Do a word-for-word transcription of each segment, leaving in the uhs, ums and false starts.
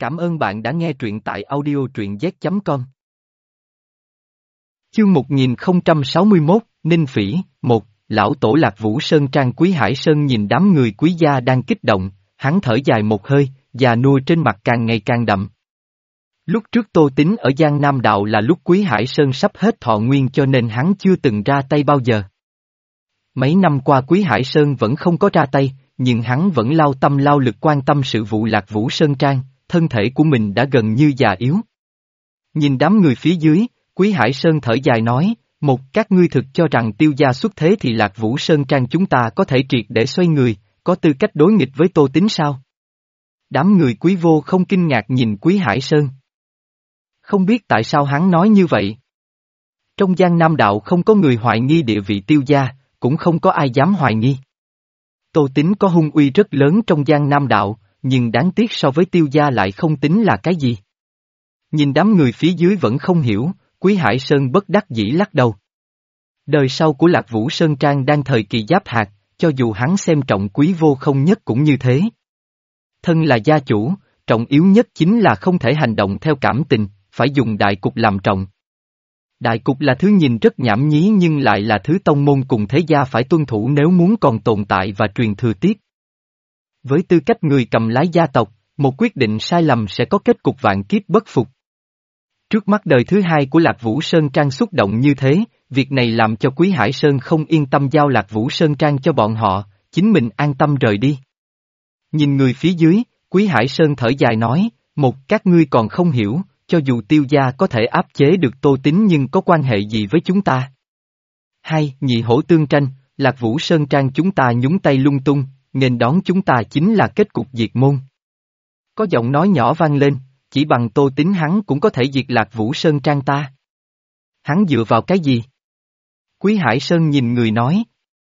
Cảm ơn bạn đã nghe truyện tại audio truyện z chấm com. Chương một nghìn không trăm sáu mươi mốt, Ninh Phỉ, một, lão tổ Lạc Vũ Sơn Trang Quý Hải Sơn nhìn đám người quý gia đang kích động, hắn thở dài một hơi, già nua trên mặt càng ngày càng đậm. Lúc trước Tô Tín ở Giang Nam Đạo là lúc Quý Hải Sơn sắp hết thọ nguyên cho nên hắn chưa từng ra tay bao giờ. Mấy năm qua Quý Hải Sơn vẫn không có ra tay, nhưng hắn vẫn lao tâm lao lực quan tâm sự vụ Lạc Vũ Sơn Trang, thân thể của mình đã gần như già yếu. Nhìn đám người phía dưới, Quý Hải Sơn thở dài nói, một, các ngươi thực cho rằng Tiêu gia xuất thế thì Lạc Vũ Sơn Trang chúng ta có thể triệt để xoay người, có tư cách đối nghịch với Tô Tín sao? Đám người Quý Vô không kinh ngạc nhìn Quý Hải Sơn. Không biết tại sao hắn nói như vậy. Trong Giang Nam Đạo không có người hoài nghi địa vị Tiêu gia, cũng không có ai dám hoài nghi. Tô Tín có hung uy rất lớn trong Giang Nam Đạo, nhưng đáng tiếc so với Tiêu gia lại không tính là cái gì. Nhìn đám người phía dưới vẫn không hiểu, Quý Hải Sơn bất đắc dĩ lắc đầu. Đời sau của Lạc Vũ Sơn Trang đang thời kỳ giáp hạt, cho dù hắn xem trọng Quý Vô không nhất cũng như thế. Thân là gia chủ, trọng yếu nhất chính là không thể hành động theo cảm tình, phải dùng đại cục làm trọng. Đại cục là thứ nhìn rất nhảm nhí nhưng lại là thứ tông môn cùng thế gia phải tuân thủ nếu muốn còn tồn tại và truyền thừa tiếp. Với tư cách người cầm lái gia tộc, một quyết định sai lầm sẽ có kết cục vạn kiếp bất phục. Trước mắt đời thứ hai của Lạc Vũ Sơn Trang xúc động như thế, việc này làm cho Quý Hải Sơn không yên tâm giao Lạc Vũ Sơn Trang cho bọn họ, chính mình an tâm rời đi. Nhìn người phía dưới, Quý Hải Sơn thở dài nói, một, các ngươi còn không hiểu, cho dù Tiêu gia có thể áp chế được Tô Tín nhưng có quan hệ gì với chúng ta. Hai, nhị hổ tương tranh, Lạc Vũ Sơn Trang chúng ta nhúng tay lung tung, nghênh đón chúng ta chính là kết cục diệt môn. Có giọng nói nhỏ vang lên, chỉ bằng Tô Tín hắn cũng có thể diệt Lạc Vũ Sơn Trang ta. Hắn dựa vào cái gì? Quý Hải Sơn nhìn người nói.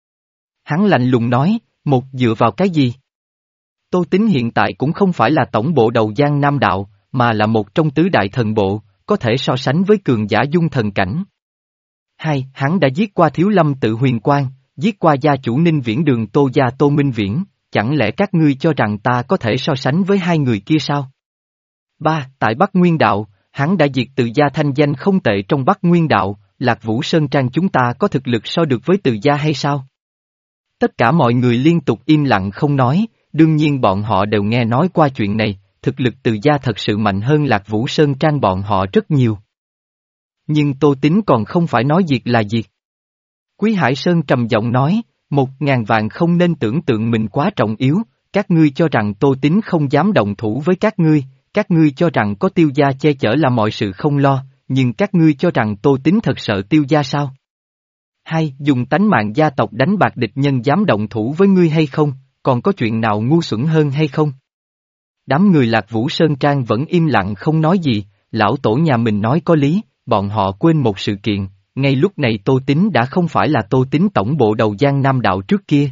Hắn lạnh lùng nói, một dựa vào cái gì? Tô Tín hiện tại cũng không phải là tổng bộ đầu Giang Nam Đạo, mà là một trong tứ đại thần bộ, có thể so sánh với cường giả dung thần cảnh. Hai, hắn đã giết qua Thiếu Lâm Tự Huyền Quang, giết qua gia chủ Ninh Viễn Đường Tô gia Tô Minh Viễn, chẳng lẽ các ngươi cho rằng ta có thể so sánh với hai người kia sao? Ba, tại Bắc Nguyên Đạo, hắn đã diệt Từ gia thanh danh không tệ trong Bắc Nguyên Đạo, Lạc Vũ Sơn Trang chúng ta có thực lực so được với Từ gia hay sao? Tất cả mọi người liên tục im lặng không nói, đương nhiên bọn họ đều nghe nói qua chuyện này, thực lực Từ gia thật sự mạnh hơn Lạc Vũ Sơn Trang bọn họ rất nhiều. Nhưng Tô Tín còn không phải nói diệt là diệt. Quý Hải Sơn trầm giọng nói, một ngàn vạn không nên tưởng tượng mình quá trọng yếu, các ngươi cho rằng Tô Tín không dám động thủ với các ngươi, các ngươi cho rằng có Tiêu gia che chở là mọi sự không lo, nhưng các ngươi cho rằng Tô Tín thật sợ Tiêu gia sao? Hai, dùng tánh mạng gia tộc đánh bạc địch nhân dám động thủ với ngươi hay không, còn có chuyện nào ngu xuẩn hơn hay không? Đám người Lạc Vũ Sơn Trang vẫn im lặng không nói gì, lão tổ nhà mình nói có lý, bọn họ quên một sự kiện, ngay lúc này Tô Tín đã không phải là Tô Tín tổng bộ đầu Giang Nam Đạo trước kia,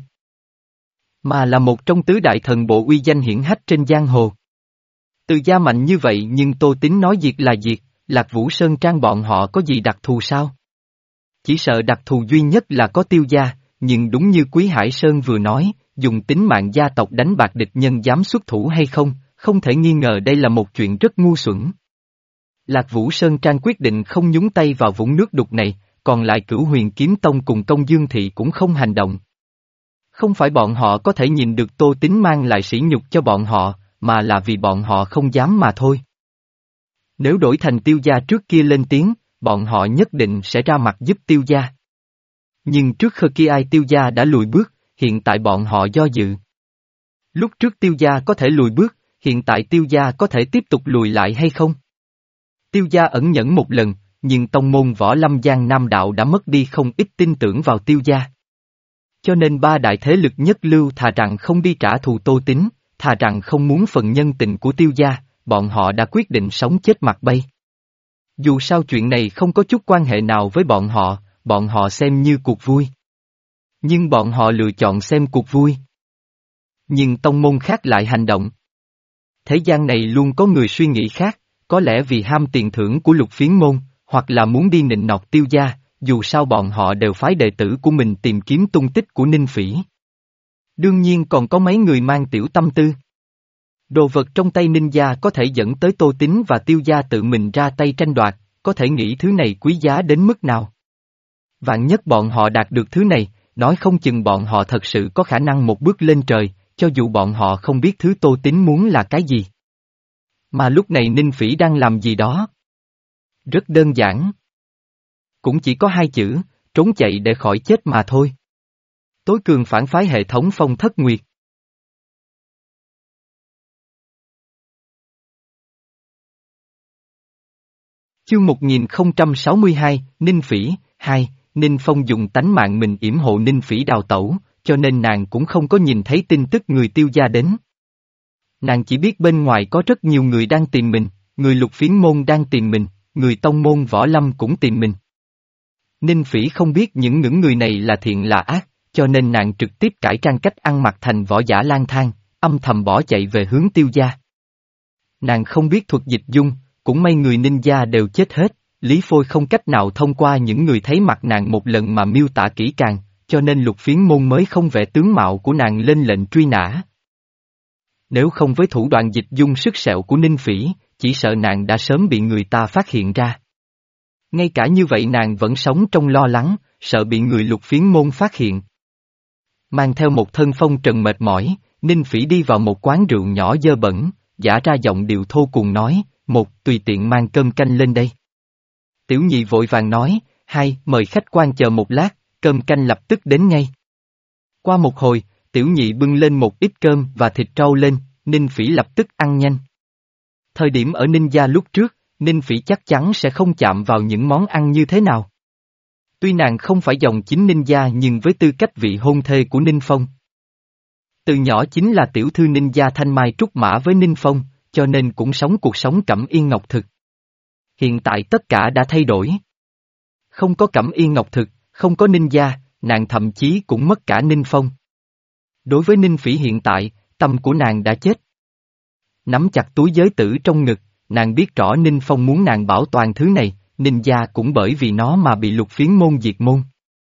mà là một trong tứ đại thần bộ uy danh hiển hách trên giang hồ. Từ gia mạnh như vậy nhưng Tô Tín nói diệt là diệt, Lạc Vũ Sơn Trang bọn họ có gì đặc thù sao? Chỉ sợ đặc thù duy nhất là có Tiêu gia, nhưng đúng như Quý Hải Sơn vừa nói, dùng tính mạng gia tộc đánh bạc địch nhân dám xuất thủ hay không, không thể nghi ngờ đây là một chuyện rất ngu xuẩn. Lạc Vũ Sơn Trang quyết định không nhúng tay vào vũng nước đục này, còn lại Cửu Huyền Kiếm Tông cùng Công Dương Thị cũng không hành động. Không phải bọn họ có thể nhìn được Tô Tín mang lại sỉ nhục cho bọn họ, mà là vì bọn họ không dám mà thôi. Nếu đổi thành Tiêu gia trước kia lên tiếng, bọn họ nhất định sẽ ra mặt giúp Tiêu gia. Nhưng trước khi ai Tiêu gia đã lùi bước, hiện tại bọn họ do dự. Lúc trước Tiêu gia có thể lùi bước, hiện tại Tiêu gia có thể tiếp tục lùi lại hay không? Tiêu gia ẩn nhẫn một lần, nhưng tông môn Võ Lâm Giang Nam Đạo đã mất đi không ít tin tưởng vào Tiêu gia. Cho nên ba đại thế lực nhất lưu thà rằng không đi trả thù Tô Tín, thà rằng không muốn phần nhân tình của Tiêu gia, bọn họ đã quyết định sống chết mặt bay. Dù sao chuyện này không có chút quan hệ nào với bọn họ, bọn họ xem như cuộc vui. Nhưng bọn họ lựa chọn xem cuộc vui. Nhưng tông môn khác lại hành động. Thế gian này luôn có người suy nghĩ khác, có lẽ vì ham tiền thưởng của Lục Phiến môn, hoặc là muốn đi nịnh nọt Tiêu gia, dù sao bọn họ đều phái đệ tử của mình tìm kiếm tung tích của Ninh Phỉ. Đương nhiên còn có mấy người mang tiểu tâm tư. Đồ vật trong tay ninja có thể dẫn tới Tô Tín và Tiêu gia tự mình ra tay tranh đoạt, có thể nghĩ thứ này quý giá đến mức nào. Vạn nhất bọn họ đạt được thứ này, nói không chừng bọn họ thật sự có khả năng một bước lên trời, cho dù bọn họ không biết thứ Tô Tín muốn là cái gì. Mà lúc này Ninh Phỉ đang làm gì đó? Rất đơn giản. Cũng chỉ có hai chữ, trốn chạy để khỏi chết mà thôi. Tối cường phản phái hệ thống Phong Thất Nguyệt. Chương một nghìn không trăm sáu mươi hai, Ninh Phỉ, hai, Ninh Phong dùng tánh mạng mình yểm hộ Ninh Phỉ đào tẩu, cho nên nàng cũng không có nhìn thấy tin tức người Tiêu gia đến. Nàng chỉ biết bên ngoài có rất nhiều người đang tìm mình, người Lục Phiến môn đang tìm mình, người Tông môn Võ Lâm cũng tìm mình. Ninh Phỉ không biết những những người này là thiện là ác, cho nên nàng trực tiếp cải trang cách ăn mặc thành võ giả lang thang, âm thầm bỏ chạy về hướng Tiêu gia. Nàng không biết thuật dịch dung, cũng may người ninja đều chết hết, Lý Phôi không cách nào thông qua những người thấy mặt nàng một lần mà miêu tả kỹ càng, cho nên Lục Phiến môn mới không vẽ tướng mạo của nàng lên lệnh truy nã. Nếu không với thủ đoạn dịch dung sức sẹo của Ninh Phỉ, chỉ sợ nàng đã sớm bị người ta phát hiện ra. Ngay cả như vậy nàng vẫn sống trong lo lắng, sợ bị người Lục Phiến môn phát hiện. Mang theo một thân phong trần mệt mỏi, Ninh Phỉ đi vào một quán rượu nhỏ dơ bẩn, giả ra giọng điệu thô cùng nói, một, tùy tiện mang cơm canh lên đây. Tiểu nhị vội vàng nói, hai, mời khách quan chờ một lát, cơm canh lập tức đến ngay. Qua một hồi, tiểu nhị bưng lên một ít cơm và thịt trâu lên, Ninh Phỉ lập tức ăn nhanh. Thời điểm ở Ninh gia lúc trước, Ninh Phỉ chắc chắn sẽ không chạm vào những món ăn như thế nào. Tuy nàng không phải dòng chính Ninh gia nhưng với tư cách vị hôn thê của Ninh Phong. Từ nhỏ chính là tiểu thư Ninh gia thanh mai trúc mã với Ninh Phong, cho nên cũng sống cuộc sống cẩm yên ngọc thực. Hiện tại tất cả đã thay đổi. Không có cẩm yên ngọc thực, không có Ninh gia, nàng thậm chí cũng mất cả Ninh Phong. Đối với Ninh Phỉ hiện tại, tâm của nàng đã chết. Nắm chặt túi giới tử trong ngực, nàng biết rõ Ninh Phong muốn nàng bảo toàn thứ này, Ninh gia cũng bởi vì nó mà bị Lục Phiến môn diệt môn.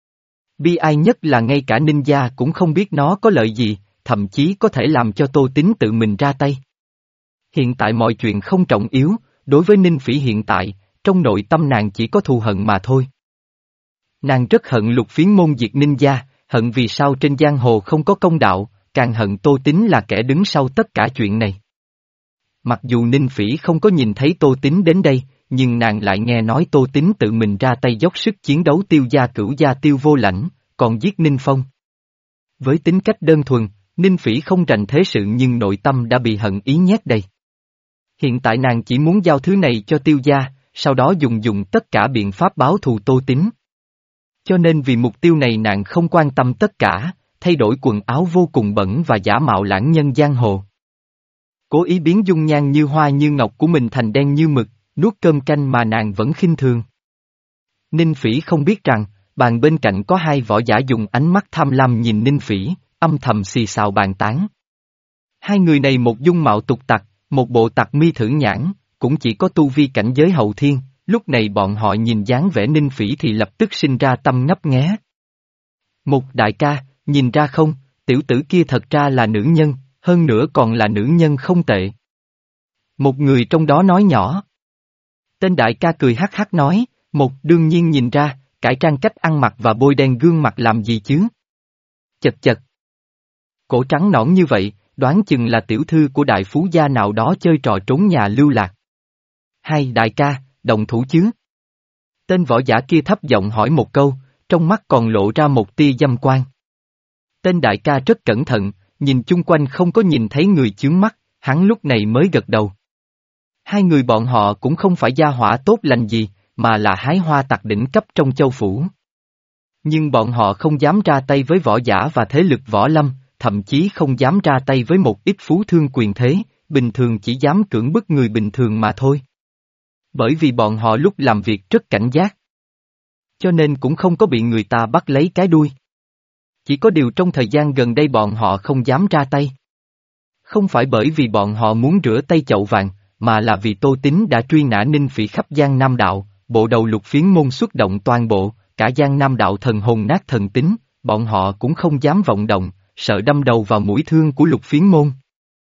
Bi ai nhất là ngay cả Ninh gia cũng không biết nó có lợi gì, thậm chí có thể làm cho Tô Tín tự mình ra tay. Hiện tại mọi chuyện không trọng yếu, đối với Ninh Phỉ hiện tại, trong nội tâm nàng chỉ có thù hận mà thôi. Nàng rất hận Lục Phiến môn diệt Ninh gia, hận vì sao trên giang hồ không có công đạo, càng hận Tô Tín là kẻ đứng sau tất cả chuyện này. Mặc dù Ninh Phỉ không có nhìn thấy Tô Tín đến đây, nhưng nàng lại nghe nói Tô Tín tự mình ra tay dốc sức chiến đấu Tiêu gia cửu gia Tiêu Vô Lãnh, còn giết Ninh Phong. Với tính cách đơn thuần, Ninh Phỉ không rành thế sự nhưng nội tâm đã bị hận ý nhét đầy. Hiện tại nàng chỉ muốn giao thứ này cho Tiêu gia, sau đó dùng dùng tất cả biện pháp báo thù Tô Tín. Cho nên vì mục tiêu này nàng không quan tâm tất cả, thay đổi quần áo vô cùng bẩn và giả mạo lãng nhân giang hồ. Cố ý biến dung nhan như hoa như ngọc của mình thành đen như mực, nuốt cơm canh mà nàng vẫn khinh thường. Ninh Phỉ không biết rằng, bàn bên cạnh có hai võ giả dùng ánh mắt tham lam nhìn Ninh Phỉ, âm thầm xì xào bàn tán. Hai người này một dung mạo tục tặc, một bộ tặc mi thử nhãn, cũng chỉ có tu vi cảnh giới hậu thiên, lúc này bọn họ nhìn dáng vẻ Ninh Phỉ thì lập tức sinh ra tâm ngấp nghé. Một đại ca, nhìn ra không, tiểu tử kia thật ra là nữ nhân, hơn nữa còn là nữ nhân không tệ. Một người trong đó nói nhỏ. Tên đại ca cười hắc hắc nói, một đương nhiên nhìn ra, cải trang cách ăn mặc và bôi đen gương mặt làm gì chứ? Chật chật. Cổ trắng nõn như vậy, đoán chừng là tiểu thư của đại phú gia nào đó chơi trò trốn nhà lưu lạc. Hai đại ca, đồng thủ chứ? Tên võ giả kia thấp giọng hỏi một câu, trong mắt còn lộ ra một tia dâm quan. Tên đại ca rất cẩn thận, nhìn chung quanh không có nhìn thấy người chướng mắt, hắn lúc này mới gật đầu. Hai người bọn họ cũng không phải gia hỏa tốt lành gì, mà là hái hoa tặc đỉnh cấp trong châu phủ. Nhưng bọn họ không dám ra tay với võ giả và thế lực võ lâm, thậm chí không dám ra tay với một ít phú thương quyền thế, bình thường chỉ dám cưỡng bức người bình thường mà thôi. Bởi vì bọn họ lúc làm việc rất cảnh giác. Cho nên cũng không có bị người ta bắt lấy cái đuôi. Chỉ có điều trong thời gian gần đây bọn họ không dám ra tay. Không phải bởi vì bọn họ muốn rửa tay chậu vàng, mà là vì Tô Tín đã truy nã Ninh Phỉ khắp Giang Nam Đạo, bộ đầu Lục Phiến môn xuất động toàn bộ, cả Giang Nam Đạo thần hồn nát thần tính, bọn họ cũng không dám vọng động, sợ đâm đầu vào mũi thương của Lục Phiến môn.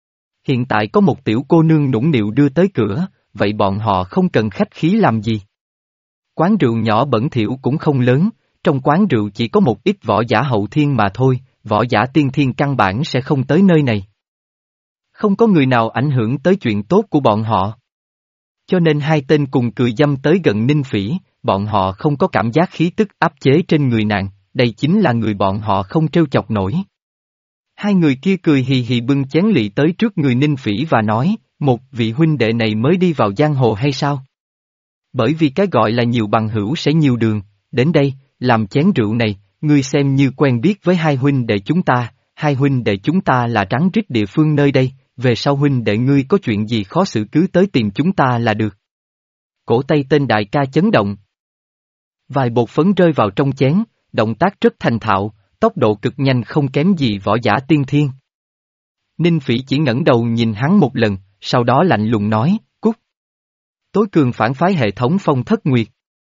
Hiện tại có một tiểu cô nương nũng nịu đưa tới cửa, vậy bọn họ không cần khách khí làm gì. Quán rượu nhỏ bẩn thỉu cũng không lớn, trong quán rượu chỉ có một ít võ giả hậu thiên mà thôi, võ giả tiên thiên căn bản sẽ không tới nơi này. Không có người nào ảnh hưởng tới chuyện tốt của bọn họ. Cho nên hai tên cùng cười dâm tới gần Ninh Phỉ, bọn họ không có cảm giác khí tức áp chế trên người nàng, đây chính là người bọn họ không trêu chọc nổi. Hai người kia cười hì hì bưng chén lị tới trước người Ninh Phỉ và nói, một vị huynh đệ này mới đi vào giang hồ hay sao? Bởi vì cái gọi là nhiều bằng hữu sẽ nhiều đường, đến đây, làm chén rượu này, ngươi xem như quen biết với hai huynh đệ chúng ta, hai huynh đệ chúng ta là rắn rít địa phương nơi đây, về sau huynh đệ ngươi có chuyện gì khó xử cứ tới tìm chúng ta là được. Cổ tay tên đại ca chấn động. Vài bột phấn rơi vào trong chén, động tác rất thành thạo, tốc độ cực nhanh không kém gì võ giả tiên thiên. Ninh Phỉ chỉ ngẩng đầu nhìn hắn một lần, sau đó lạnh lùng nói, cút. Tối cường phản phái hệ thống Phong Thất Nguyệt.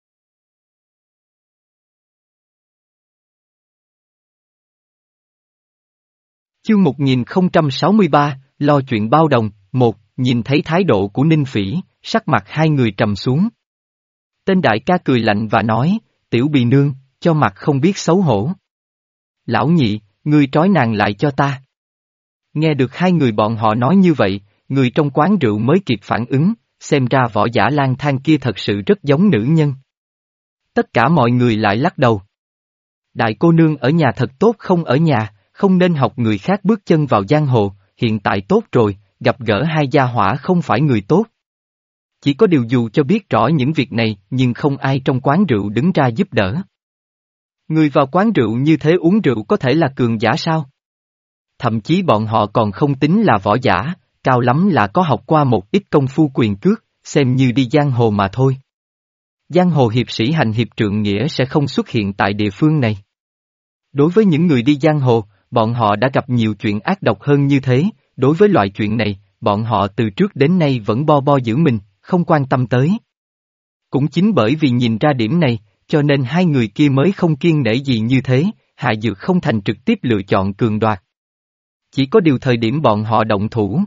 Chương một nghìn không trăm sáu mươi ba, lo chuyện bao đồng, một, nhìn thấy thái độ của Ninh Phỉ, sắc mặt hai người trầm xuống. Tên đại ca cười lạnh và nói, tiểu bì nương, cho mặt không biết xấu hổ. Lão nhị, ngươi trói nàng lại cho ta. Nghe được hai người bọn họ nói như vậy, người trong quán rượu mới kịp phản ứng, xem ra võ giả lang thang kia thật sự rất giống nữ nhân. Tất cả mọi người lại lắc đầu. Đại cô nương ở nhà thật tốt không ở nhà, không nên học người khác bước chân vào giang hồ, hiện tại tốt rồi, gặp gỡ hai gia hỏa không phải người tốt. Chỉ có điều dù cho biết rõ những việc này nhưng không ai trong quán rượu đứng ra giúp đỡ. Người vào quán rượu như thế uống rượu có thể là cường giả sao? Thậm chí bọn họ còn không tính là võ giả, cao lắm là có học qua một ít công phu quyền cước, xem như đi giang hồ mà thôi. Giang hồ hiệp sĩ hành hiệp trượng nghĩa sẽ không xuất hiện tại địa phương này. Đối với những người đi giang hồ, bọn họ đã gặp nhiều chuyện ác độc hơn như thế, đối với loại chuyện này, bọn họ từ trước đến nay vẫn bo bo giữ mình, không quan tâm tới. Cũng chính bởi vì nhìn ra điểm này, cho nên hai người kia mới không kiêng nể gì như thế, Hạ Dược không thành trực tiếp lựa chọn cường đoạt. Chỉ có điều thời điểm bọn họ động thủ.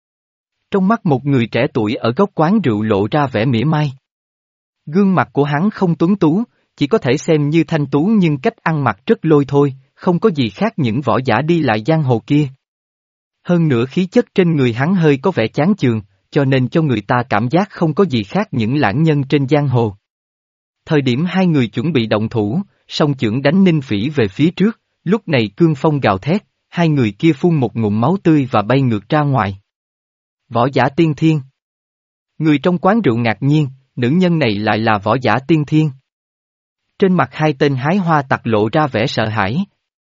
Trong mắt một người trẻ tuổi ở góc quán rượu lộ ra vẻ mỉa mai. Gương mặt của hắn không tuấn tú, chỉ có thể xem như thanh tú nhưng cách ăn mặc rất lôi thôi, không có gì khác những võ giả đi lại giang hồ kia. Hơn nữa khí chất trên người hắn hơi có vẻ chán chường, cho nên cho người ta cảm giác không có gì khác những lãng nhân trên giang hồ. Thời điểm hai người chuẩn bị động thủ, song chưởng đánh Ninh Phỉ về phía trước, lúc này cương phong gào thét, hai người kia phun một ngụm máu tươi và bay ngược ra ngoài. Võ giả tiên thiên. Người trong quán rượu ngạc nhiên, nữ nhân này lại là võ giả tiên thiên. Trên mặt hai tên hái hoa tặc lộ ra vẻ sợ hãi.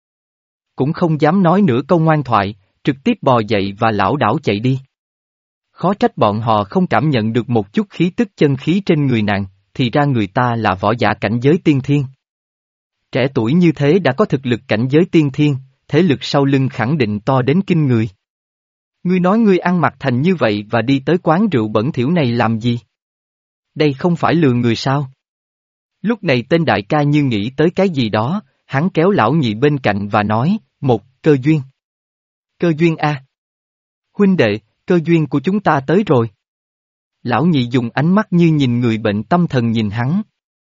Cũng không dám nói nửa câu ngoan thoại, trực tiếp bò dậy và lảo đảo chạy đi. Khó trách bọn họ không cảm nhận được một chút khí tức chân khí trên người nàng, thì ra người ta là võ giả cảnh giới tiên thiên. Trẻ tuổi như thế đã có thực lực cảnh giới tiên thiên, thế lực sau lưng khẳng định to đến kinh người. Ngươi nói ngươi ăn mặc thành như vậy và đi tới quán rượu bẩn thỉu này làm gì? Đây không phải lừa người sao? Lúc này tên đại ca như nghĩ tới cái gì đó, hắn kéo lão nhị bên cạnh và nói, một, cơ duyên. Cơ duyên a. Huynh đệ, cơ duyên của chúng ta tới rồi. Lão nhị dùng ánh mắt như nhìn người bệnh tâm thần nhìn hắn.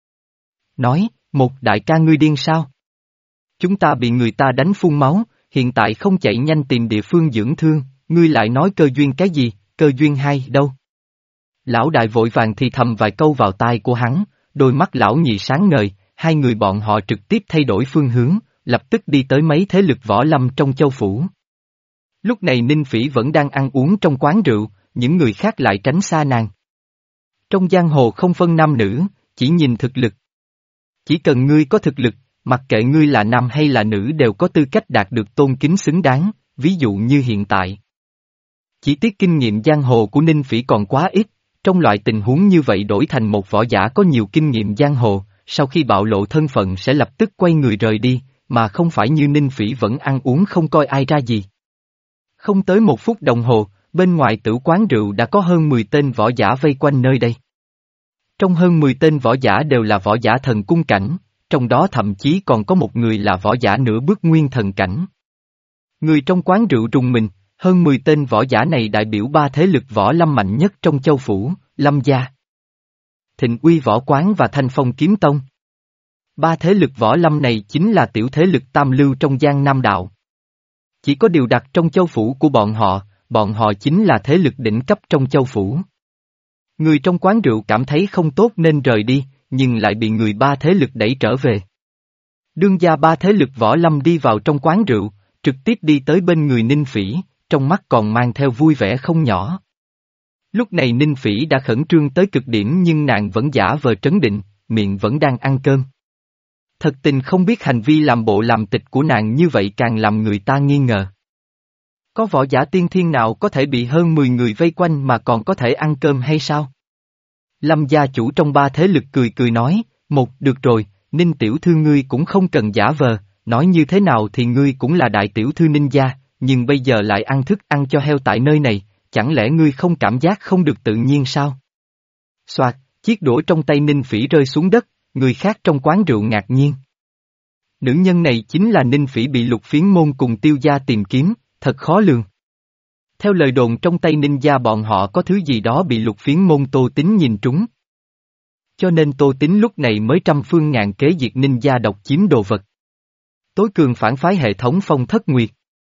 Nói, một đại ca ngươi điên sao? Chúng ta bị người ta đánh phun máu, hiện tại không chạy nhanh tìm địa phương dưỡng thương, ngươi lại nói cơ duyên cái gì, cơ duyên hay đâu? Lão đại vội vàng thì thầm vài câu vào tai của hắn, đôi mắt lão nhị sáng ngời, hai người bọn họ trực tiếp thay đổi phương hướng, lập tức đi tới mấy thế lực võ lâm trong châu phủ. Lúc này Ninh Phỉ vẫn đang ăn uống trong quán rượu, những người khác lại tránh xa nàng. Trong giang hồ không phân nam nữ, chỉ nhìn thực lực. Chỉ cần ngươi có thực lực, mặc kệ ngươi là nam hay là nữ đều có tư cách đạt được tôn kính xứng đáng, ví dụ như hiện tại. Chỉ tiếc kinh nghiệm giang hồ của Ninh Phỉ còn quá ít, trong loại tình huống như vậy đổi thành một võ giả có nhiều kinh nghiệm giang hồ, sau khi bạo lộ thân phận sẽ lập tức quay người rời đi, mà không phải như Ninh Phỉ vẫn ăn uống không coi ai ra gì. Không tới một phút đồng hồ, bên ngoài tử quán rượu đã có hơn mười tên võ giả vây quanh nơi đây. Trong hơn mười tên võ giả đều là võ giả thần cung cảnh, trong đó thậm chí còn có một người là võ giả nửa bước nguyên thần cảnh. Người trong quán rượu rùng mình, hơn mười tên võ giả này đại biểu ba thế lực võ lâm mạnh nhất trong châu phủ, Lâm gia, Thịnh Uy Võ Quán và Thanh Phong Kiếm Tông. Ba thế lực võ lâm này chính là tiểu thế lực tam lưu trong Giang Nam đạo. Chỉ có điều đặc trong châu phủ của bọn họ, bọn họ chính là thế lực đỉnh cấp trong châu phủ. Người trong quán rượu cảm thấy không tốt nên rời đi, nhưng lại bị người ba thế lực đẩy trở về. Đương gia ba thế lực võ lâm đi vào trong quán rượu, trực tiếp đi tới bên người Ninh Phỉ, trong mắt còn mang theo vui vẻ không nhỏ. Lúc này Ninh Phỉ đã khẩn trương tới cực điểm nhưng nàng vẫn giả vờ trấn định, miệng vẫn đang ăn cơm. Thật tình không biết hành vi làm bộ làm tịch của nàng như vậy càng làm người ta nghi ngờ. Có võ giả tiên thiên nào có thể bị hơn mười người vây quanh mà còn có thể ăn cơm hay sao? Lâm gia chủ trong ba thế lực cười cười nói, một, được rồi, Ninh tiểu thư ngươi cũng không cần giả vờ, nói như thế nào thì ngươi cũng là đại tiểu thư Ninh gia, nhưng bây giờ lại ăn thức ăn cho heo tại nơi này, chẳng lẽ ngươi không cảm giác không được tự nhiên sao? Soạt, chiếc đũa trong tay Ninh Phỉ rơi xuống đất, người khác trong quán rượu ngạc nhiên. Nữ nhân này chính là Ninh Phỉ bị Lục Phiến Môn cùng Tiêu gia tìm kiếm, thật khó lường. Theo lời đồn trong tay Ninh gia bọn họ có thứ gì đó bị Lục Phiến Môn Tô Tín nhìn trúng. Cho nên Tô Tín lúc này mới trăm phương ngàn kế diệt Ninh gia độc chiếm đồ vật. Tối cường phản phái hệ thống Phong Thất Nguyệt.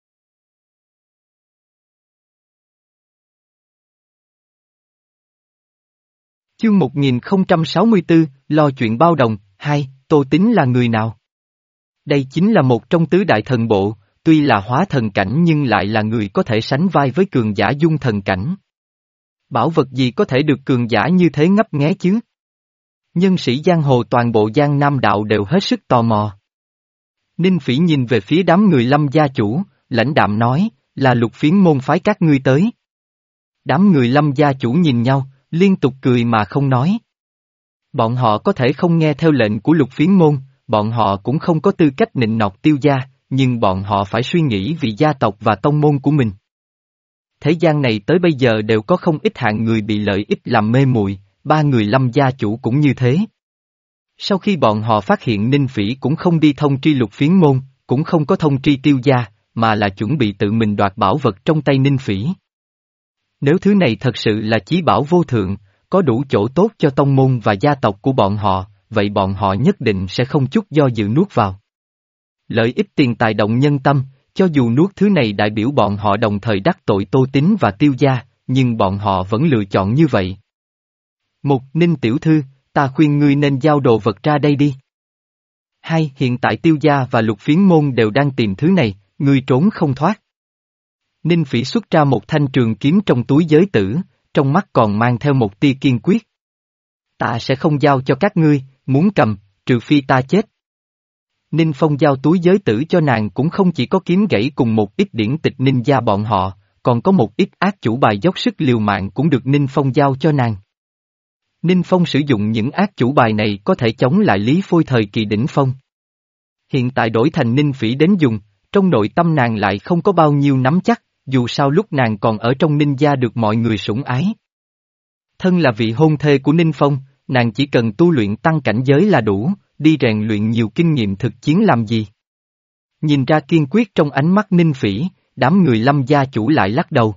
Chương một nghìn không trăm sáu mươi tư, lo chuyện bao đồng, hai, Tô Tín là người nào? Đây chính là một trong tứ đại thần bộ, tuy là hóa thần cảnh nhưng lại là người có thể sánh vai với cường giả dung thần cảnh. Bảo vật gì có thể được cường giả như thế ngấp nghé chứ? Nhân sĩ giang hồ toàn bộ Giang Nam đạo đều hết sức tò mò. Ninh Phỉ nhìn về phía đám người Lâm gia chủ, lãnh đạm nói, là Lục Phiến Môn phái các ngươi tới. Đám người Lâm gia chủ nhìn nhau, liên tục cười mà không nói. Bọn họ có thể không nghe theo lệnh của Lục Phiến Môn, bọn họ cũng không có tư cách nịnh nọt Tiêu gia, nhưng bọn họ phải suy nghĩ vì gia tộc và tông môn của mình. Thế gian này tới bây giờ đều có không ít hạng người bị lợi ích làm mê muội, ba người Lâm gia chủ cũng như thế. Sau khi bọn họ phát hiện Ninh Phỉ cũng không đi thông tri Lục Phiến Môn, cũng không có thông tri Tiêu gia, mà là chuẩn bị tự mình đoạt bảo vật trong tay Ninh Phỉ. Nếu thứ này thật sự là chí bảo vô thượng, có đủ chỗ tốt cho tông môn và gia tộc của bọn họ, vậy bọn họ nhất định sẽ không chút do dự nuốt vào. Lợi ích tiền tài động nhân tâm, cho dù nuốt thứ này đại biểu bọn họ đồng thời đắc tội Tô Tín và Tiêu gia, nhưng bọn họ vẫn lựa chọn như vậy. Một, Ninh tiểu thư, ta khuyên ngươi nên giao đồ vật ra đây đi. Hai, hiện tại Tiêu gia và Lục Phiến Môn đều đang tìm thứ này, ngươi trốn không thoát. Ninh Phỉ xuất ra một thanh trường kiếm trong túi giới tử, trong mắt còn mang theo một tia kiên quyết. Ta sẽ không giao cho các ngươi, muốn cầm, trừ phi ta chết. Ninh Phong giao túi giới tử cho nàng cũng không chỉ có kiếm gãy cùng một ít điển tịch ninh gia bọn họ, còn có một ít ác chủ bài dốc sức liều mạng cũng được Ninh Phong giao cho nàng. Ninh Phong sử dụng những ác chủ bài này có thể chống lại Lý Phôi thời kỳ đỉnh phong. Hiện tại đổi thành Ninh Phỉ đến dùng, trong nội tâm nàng lại không có bao nhiêu nắm chắc, dù sao lúc nàng còn ở trong Ninh gia được mọi người sủng ái. Thân là vị hôn thê của Ninh Phong, nàng chỉ cần tu luyện tăng cảnh giới là đủ, đi rèn luyện nhiều kinh nghiệm thực chiến làm gì. Nhìn ra kiên quyết trong ánh mắt Ninh Phỉ, đám người Lâm gia chủ lại lắc đầu.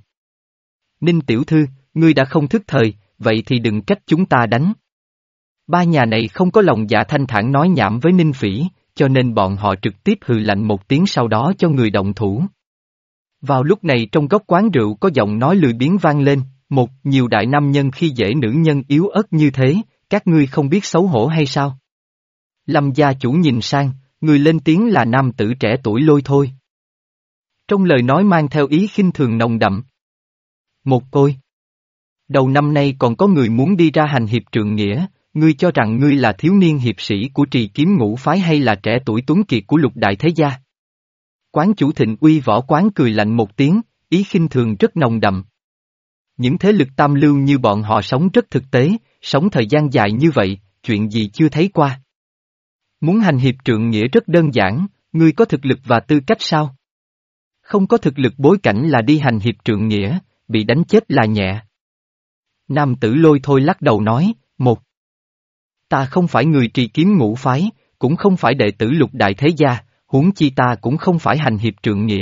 Ninh tiểu thư, ngươi đã không thức thời, vậy thì đừng trách chúng ta đánh. Ba nhà này không có lòng dạ thanh thản nói nhảm với Ninh Phỉ, cho nên bọn họ trực tiếp hừ lạnh một tiếng sau đó cho người động thủ. Vào lúc này trong góc quán rượu có giọng nói lười biếng vang lên, một, nhiều đại nam nhân khi dễ nữ nhân yếu ớt như thế, các ngươi không biết xấu hổ hay sao? Lâm gia chủ nhìn sang, người lên tiếng là nam tử trẻ tuổi Lôi Thôi. Trong lời nói mang theo ý khinh thường nồng đậm. Một ôi! Đầu năm nay còn có người muốn đi ra hành hiệp trượng nghĩa, ngươi cho rằng ngươi là thiếu niên hiệp sĩ của Trì Kiếm Ngũ Phái hay là trẻ tuổi tuấn kiệt của Lục Đại Thế Gia? Quán chủ Thịnh Uy Võ Quán cười lạnh một tiếng, ý khinh thường rất nồng đậm. Những thế lực tam lưu như bọn họ sống rất thực tế, sống thời gian dài như vậy, chuyện gì chưa thấy qua. Muốn hành hiệp trượng nghĩa rất đơn giản, ngươi có thực lực và tư cách sao? Không có thực lực bối cảnh là đi hành hiệp trượng nghĩa, bị đánh chết là nhẹ. Nam tử Lôi Thôi lắc đầu nói, một. Ta không phải người Trì Kiếm Ngũ Phái, cũng không phải đệ tử Lục Đại Thế Gia, huống chi ta cũng không phải hành hiệp trượng nghĩa,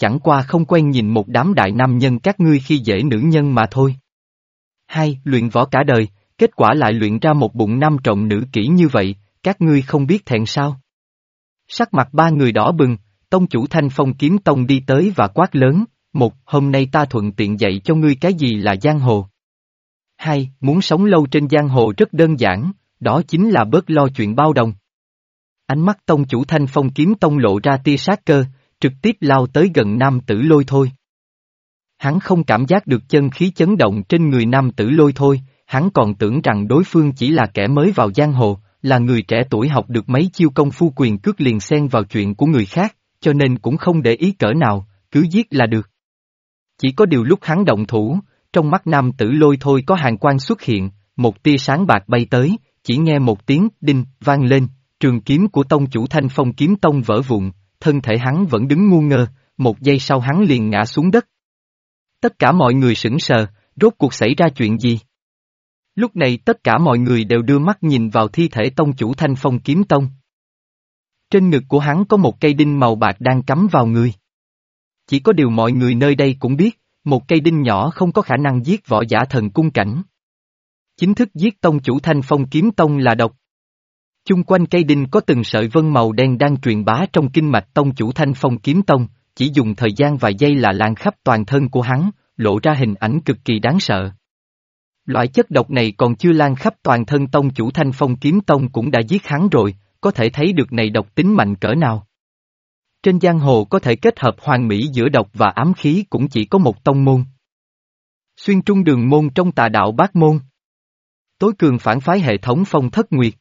chẳng qua không quen nhìn một đám đại nam nhân các ngươi khi dễ nữ nhân mà thôi. Hai, luyện võ cả đời, kết quả lại luyện ra một bụng nam trọng nữ kỹ như vậy, các ngươi không biết thẹn sao? Sắc mặt ba người đỏ bừng, tông chủ Thanh Phong Kiếm Tông đi tới và quát lớn, một, hôm nay ta thuận tiện dạy cho ngươi cái gì là giang hồ. Hai, muốn sống lâu trên giang hồ rất đơn giản, đó chính là bớt lo chuyện bao đồng. Ánh mắt tông chủ Thanh Phong Kiếm Tông lộ ra tia sát cơ, trực tiếp lao tới gần nam tử Lôi Thôi. Hắn không cảm giác được chân khí chấn động trên người nam tử Lôi Thôi, hắn còn tưởng rằng đối phương chỉ là kẻ mới vào giang hồ, là người trẻ tuổi học được mấy chiêu công phu quyền cước liền xen vào chuyện của người khác, cho nên cũng không để ý cỡ nào, cứ giết là được. Chỉ có điều lúc hắn động thủ, trong mắt nam tử Lôi Thôi có hàn quang xuất hiện, một tia sáng bạc bay tới, chỉ nghe một tiếng đinh vang lên, trường kiếm của tông chủ Thanh Phong Kiếm Tông vỡ vụn, thân thể hắn vẫn đứng ngu ngơ, một giây sau hắn liền ngã xuống đất. Tất cả mọi người sững sờ, rốt cuộc xảy ra chuyện gì? Lúc này tất cả mọi người đều đưa mắt nhìn vào thi thể tông chủ Thanh Phong Kiếm Tông. Trên ngực của hắn có một cây đinh màu bạc đang cắm vào người. Chỉ có điều mọi người nơi đây cũng biết, một cây đinh nhỏ không có khả năng giết võ giả thần cung cảnh. Chính thức giết tông chủ Thanh Phong Kiếm Tông là độc. Chung quanh cây đinh có từng sợi vân màu đen đang truyền bá trong kinh mạch tông chủ Thanh Phong Kiếm Tông, chỉ dùng thời gian vài giây là lan khắp toàn thân của hắn, lộ ra hình ảnh cực kỳ đáng sợ. Loại chất độc này còn chưa lan khắp toàn thân tông chủ Thanh Phong Kiếm Tông cũng đã giết hắn rồi, có thể thấy được này độc tính mạnh cỡ nào. Trên giang hồ có thể kết hợp hoàn mỹ giữa độc và ám khí cũng chỉ có một tông môn. Xuyên Trung Đường môn trong Tà Đạo Bát Môn. Tối cường phản phái hệ thống Phong Thất Nguyệt.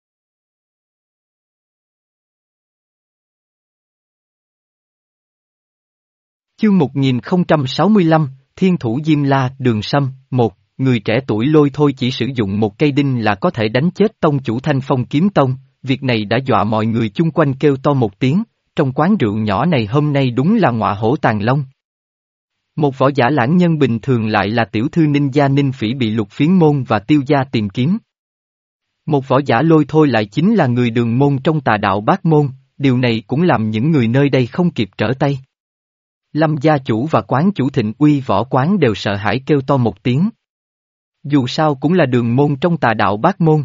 Chương một nghìn không trăm sáu mươi lăm, Thiên Thủ Diêm La, Đường Sâm, một, người trẻ tuổi Lôi Thôi chỉ sử dụng một cây đinh là có thể đánh chết tông chủ Thanh Phong Kiếm Tông, việc này đã dọa mọi người chung quanh kêu to một tiếng, trong quán rượu nhỏ này hôm nay đúng là ngọa hổ tàng long. Một võ giả lãng nhân bình thường lại là tiểu thư Ninh gia Ninh Phỉ bị Lục Phiến Môn và Tiêu gia tìm kiếm. Một võ giả Lôi Thôi lại chính là người Đường môn trong Tà Đạo Bát Môn, điều này cũng làm những người nơi đây không kịp trở tay. Lâm gia chủ và quán chủ Thịnh Uy Võ Quán đều sợ hãi kêu to một tiếng. Dù sao cũng là Đường môn trong Tà Đạo Bát Môn.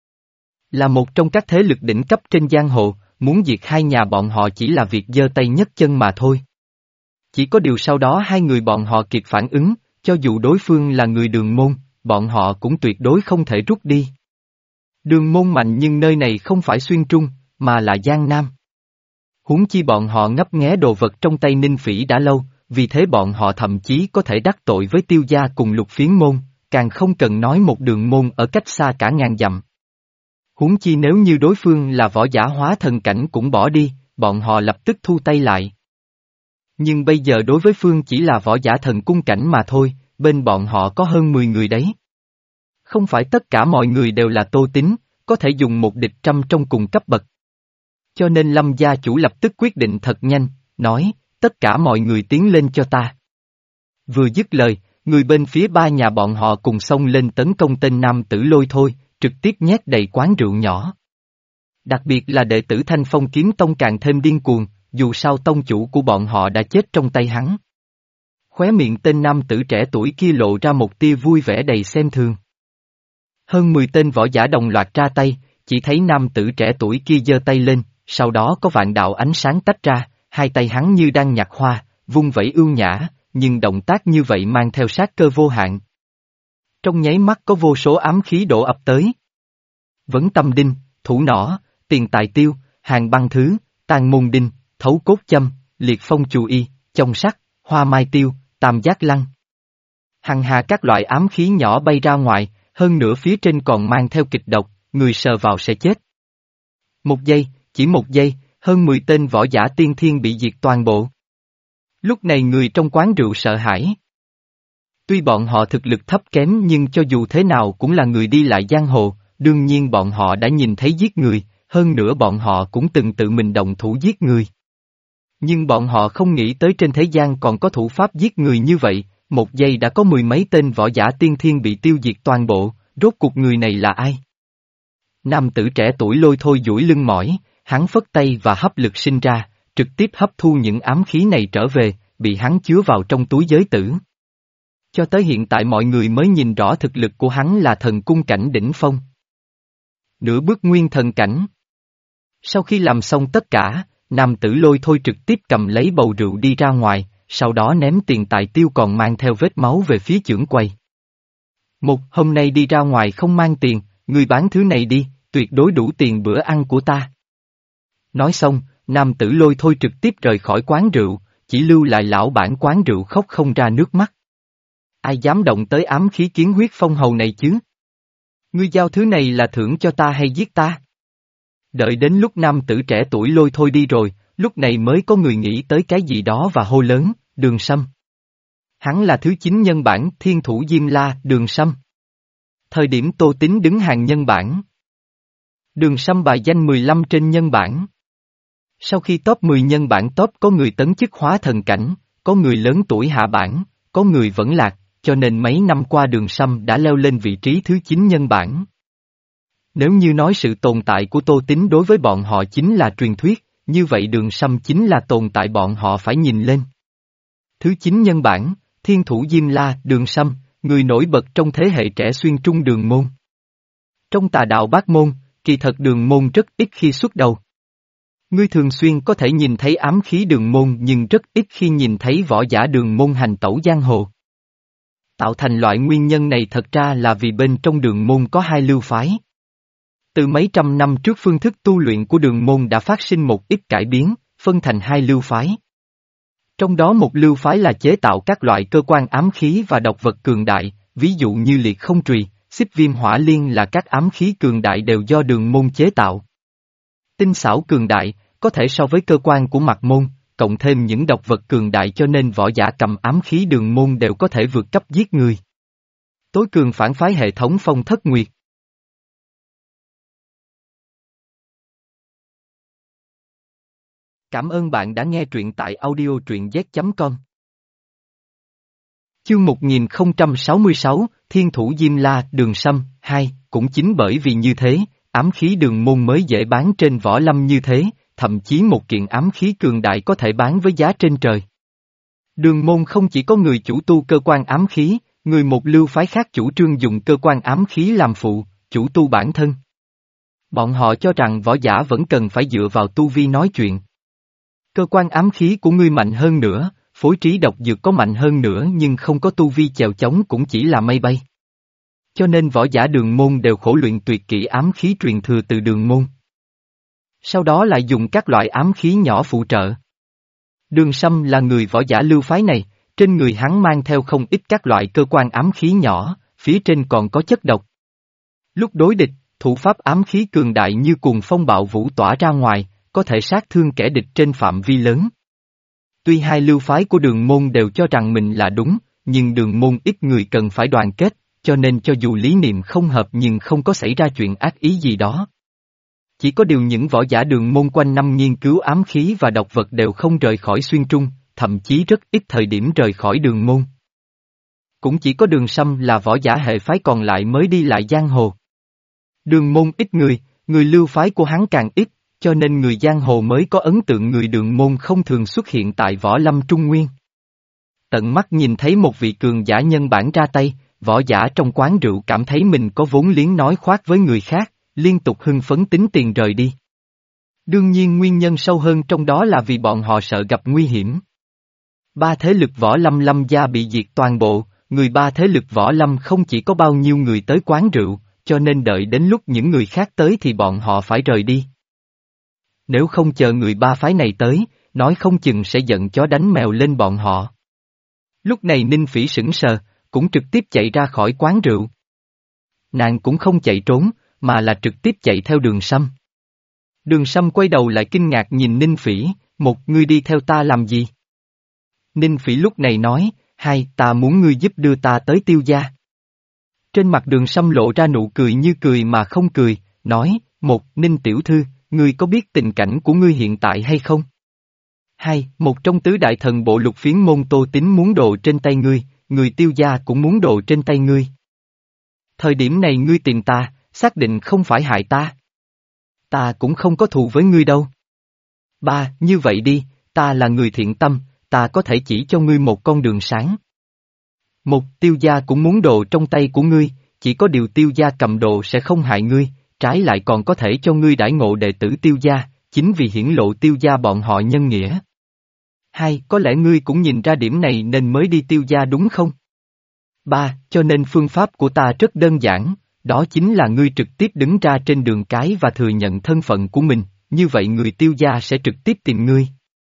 Là một trong các thế lực đỉnh cấp trên giang hồ, muốn diệt hai nhà bọn họ chỉ là việc giơ tay nhấc chân mà thôi. Chỉ có điều sau đó hai người bọn họ kịp phản ứng, cho dù đối phương là người Đường môn, bọn họ cũng tuyệt đối không thể rút đi. Đường môn mạnh nhưng nơi này không phải Xuyên Trung, mà là Giang Nam. Huống chi bọn họ ngấp nghé đồ vật trong tay Ninh Phỉ đã lâu, vì thế bọn họ thậm chí có thể đắc tội với Tiêu gia cùng Lục Phiến Môn, càng không cần nói một Đường môn ở cách xa cả ngàn dặm. Huống chi nếu như đối phương là võ giả hóa thần cảnh cũng bỏ đi, bọn họ lập tức thu tay lại. Nhưng bây giờ đối với phương chỉ là võ giả thần cung cảnh mà thôi, bên bọn họ có hơn mười người đấy. Không phải tất cả mọi người đều là Tô Tín, có thể dùng một địch trăm trong cùng cấp bậc. Cho nên Lâm gia chủ lập tức quyết định thật nhanh, nói, tất cả mọi người tiến lên cho ta. Vừa dứt lời, người bên phía ba nhà bọn họ cùng xông lên tấn công tên nam tử Lôi Thôi, trực tiếp nhét đầy quán rượu nhỏ. Đặc biệt là đệ tử Thanh Phong Kiếm Tông càng thêm điên cuồng, dù sao tông chủ của bọn họ đã chết trong tay hắn. Khóe miệng tên nam tử trẻ tuổi kia lộ ra một tia vui vẻ đầy xem thường. Hơn mười tên võ giả đồng loạt ra tay, chỉ thấy nam tử trẻ tuổi kia giơ tay lên, sau đó có vạn đạo ánh sáng tách ra, hai tay hắn như đang nhặt hoa, vung vẩy ưu nhã, nhưng động tác như vậy mang theo sát cơ vô hạn. Trong nháy mắt có vô số ám khí đổ ập tới. Vấn tâm đinh, thủ nỏ, tiền tài tiêu, hàng băng thứ, tàn môn đinh, thấu cốt châm, liệt phong chù y, chông sắt, hoa mai tiêu, tam giác lăng. Hằng hà các loại ám khí nhỏ bay ra ngoài, hơn nữa phía trên còn mang theo kịch độc, người sờ vào sẽ chết. Một giây, chỉ một giây, hơn mười tên võ giả tiên thiên bị diệt toàn bộ. Lúc này người trong quán rượu sợ hãi. Tuy bọn họ thực lực thấp kém nhưng cho dù thế nào cũng là người đi lại giang hồ, đương nhiên bọn họ đã nhìn thấy giết người, hơn nữa bọn họ cũng từng tự mình động thủ giết người. Nhưng bọn họ không nghĩ tới trên thế gian còn có thủ pháp giết người như vậy, một giây đã có mười mấy tên võ giả tiên thiên bị tiêu diệt toàn bộ, rốt cuộc người này là ai? Nam tử trẻ tuổi Lôi Thôi duỗi lưng mỏi, hắn phất tay và hấp lực sinh ra, trực tiếp hấp thu những ám khí này trở về, bị hắn chứa vào trong túi giới tử. Cho tới hiện tại mọi người mới nhìn rõ thực lực của hắn là thần cung cảnh đỉnh phong. Nửa bước nguyên thần cảnh. Sau khi làm xong tất cả, nam tử Lôi Thôi trực tiếp cầm lấy bầu rượu đi ra ngoài, sau đó ném tiền tài tiêu còn mang theo vết máu về phía chưởng quầy. Một, hôm nay đi ra ngoài không mang tiền, ngươi bán thứ này đi, tuyệt đối đủ tiền bữa ăn của ta. Nói xong, nam tử Lôi Thôi trực tiếp rời khỏi quán rượu, chỉ lưu lại lão bản quán rượu khóc không ra nước mắt. Ai dám động tới ám khí kiến huyết phong hầu này chứ? Ngươi giao thứ này là thưởng cho ta hay giết ta? Đợi đến lúc nam tử trẻ tuổi Lôi Thôi đi rồi, lúc này mới có người nghĩ tới cái gì đó và hô lớn, Đường Sâm. Hắn là thứ chín nhân bản thiên thủ Diêm La, Đường Sâm. Thời điểm Tô Tín đứng hàng nhân bản. Đường Sâm bài danh mười lăm trên nhân bản. Sau khi top mười nhân bản top có người tấn chức hóa thần cảnh, có người lớn tuổi hạ bản, có người vẫn lạc, cho nên mấy năm qua Đường Sâm đã leo lên vị trí thứ chín nhân bản. Nếu như nói sự tồn tại của Tô Tín đối với bọn họ chính là truyền thuyết, như vậy Đường Sâm chính là tồn tại bọn họ phải nhìn lên. Thứ chín nhân bản, thiên thủ Diêm La, Đường Sâm, người nổi bật trong thế hệ trẻ xuyên trung đường môn. Trong tà đạo Bát Môn, kỳ thật đường môn rất ít khi xuất đầu. Ngươi thường xuyên có thể nhìn thấy ám khí đường môn nhưng rất ít khi nhìn thấy võ giả đường môn hành tẩu giang hồ. Tạo thành loại nguyên nhân này thật ra là vì bên trong đường môn có hai lưu phái. Từ mấy trăm năm trước phương thức tu luyện của đường môn đã phát sinh một ít cải biến, phân thành hai lưu phái. Trong đó một lưu phái là chế tạo các loại cơ quan ám khí và độc vật cường đại, ví dụ như liệt không trùy, xích viêm hỏa liên là các ám khí cường đại đều do đường môn chế tạo. Tinh xảo cường đại, có thể so với cơ quan của mặt môn, cộng thêm những độc vật cường đại cho nên võ giả cầm ám khí đường môn đều có thể vượt cấp giết người. Tối cường phản phái hệ thống Phong Thất Nguyệt. Cảm ơn bạn đã nghe truyện tại audio truyện z chấm com. Chương một nghìn không trăm sáu mươi sáu, Thiên thủ Diêm La, Đường Sâm, hai, cũng chính bởi vì như thế, ám khí đường môn mới dễ bán trên võ lâm như thế, thậm chí một kiện ám khí cường đại có thể bán với giá trên trời. Đường môn không chỉ có người chủ tu cơ quan ám khí, người một lưu phái khác chủ trương dùng cơ quan ám khí làm phụ, chủ tu bản thân. Bọn họ cho rằng võ giả vẫn cần phải dựa vào tu vi nói chuyện. Cơ quan ám khí của ngươi mạnh hơn nữa, phối trí độc dược có mạnh hơn nữa nhưng không có tu vi chèo chống cũng chỉ là mây bay. Cho nên võ giả đường môn đều khổ luyện tuyệt kỹ ám khí truyền thừa từ đường môn. Sau đó lại dùng các loại ám khí nhỏ phụ trợ. Đường Sâm là người võ giả lưu phái này, trên người hắn mang theo không ít các loại cơ quan ám khí nhỏ, phía trên còn có chất độc. Lúc đối địch, thủ pháp ám khí cường đại như cuồng phong bạo vũ tỏa ra ngoài, có thể sát thương kẻ địch trên phạm vi lớn. Tuy hai lưu phái của đường môn đều cho rằng mình là đúng, nhưng đường môn ít người cần phải đoàn kết, cho nên cho dù lý niệm không hợp nhưng không có xảy ra chuyện ác ý gì đó. Chỉ có điều những võ giả đường môn quanh năm nghiên cứu ám khí và độc vật đều không rời khỏi xuyên trung, thậm chí rất ít thời điểm rời khỏi đường môn. Cũng chỉ có Đường Sâm là võ giả hệ phái còn lại mới đi lại giang hồ. Đường môn ít người, người lưu phái của hắn càng ít, cho nên người giang hồ mới có ấn tượng người đường môn không thường xuất hiện tại võ lâm Trung Nguyên. Tận mắt nhìn thấy một vị cường giả nhân bản ra tay, võ giả trong quán rượu cảm thấy mình có vốn liếng nói khoác với người khác, liên tục hưng phấn tính tiền rời đi. Đương nhiên nguyên nhân sâu hơn trong đó là vì bọn họ sợ gặp nguy hiểm. Ba thế lực võ lâm lâm gia bị diệt toàn bộ, người ba thế lực võ lâm không chỉ có bao nhiêu người tới quán rượu, cho nên đợi đến lúc những người khác tới thì bọn họ phải rời đi. Nếu không chờ người ba phái này tới, nói không chừng sẽ giận chó đánh mèo lên bọn họ. Lúc này Ninh Phỉ sững sờ, cũng trực tiếp chạy ra khỏi quán rượu. Nàng cũng không chạy trốn, mà là trực tiếp chạy theo Đường Sâm. Đường Sâm quay đầu lại kinh ngạc nhìn Ninh Phỉ, một, ngươi đi theo ta làm gì? Ninh Phỉ lúc này nói, hai, ta muốn ngươi giúp đưa ta tới Tiêu gia. Trên mặt Đường Sâm lộ ra nụ cười như cười mà không cười, nói, một, Ninh tiểu thư, ngươi có biết tình cảnh của ngươi hiện tại hay không? Hai, một trong tứ đại thần bộ lục phiến môn Tô Tín muốn đồ trên tay ngươi, người Tiêu gia cũng muốn đồ trên tay ngươi. Thời điểm này ngươi tìm ta, xác định không phải hại ta. Ta cũng không có thù với ngươi đâu. Ba, như vậy đi, ta là người thiện tâm, ta có thể chỉ cho ngươi một con đường sáng. Một, Tiêu gia cũng muốn đồ trong tay của ngươi, chỉ có điều Tiêu gia cầm đồ sẽ không hại ngươi, trái lại còn có thể cho ngươi đãi ngộ đệ tử Tiêu gia, chính vì hiển lộ Tiêu gia bọn họ nhân nghĩa. Hai, có lẽ ngươi cũng nhìn ra điểm này nên mới đi Tiêu gia đúng không? Ba, cho nên phương pháp của ta rất đơn giản, đó chính là ngươi trực tiếp đứng ra trên đường cái và thừa nhận thân phận của mình, như vậy người Tiêu gia sẽ trực tiếp tìm ngươi.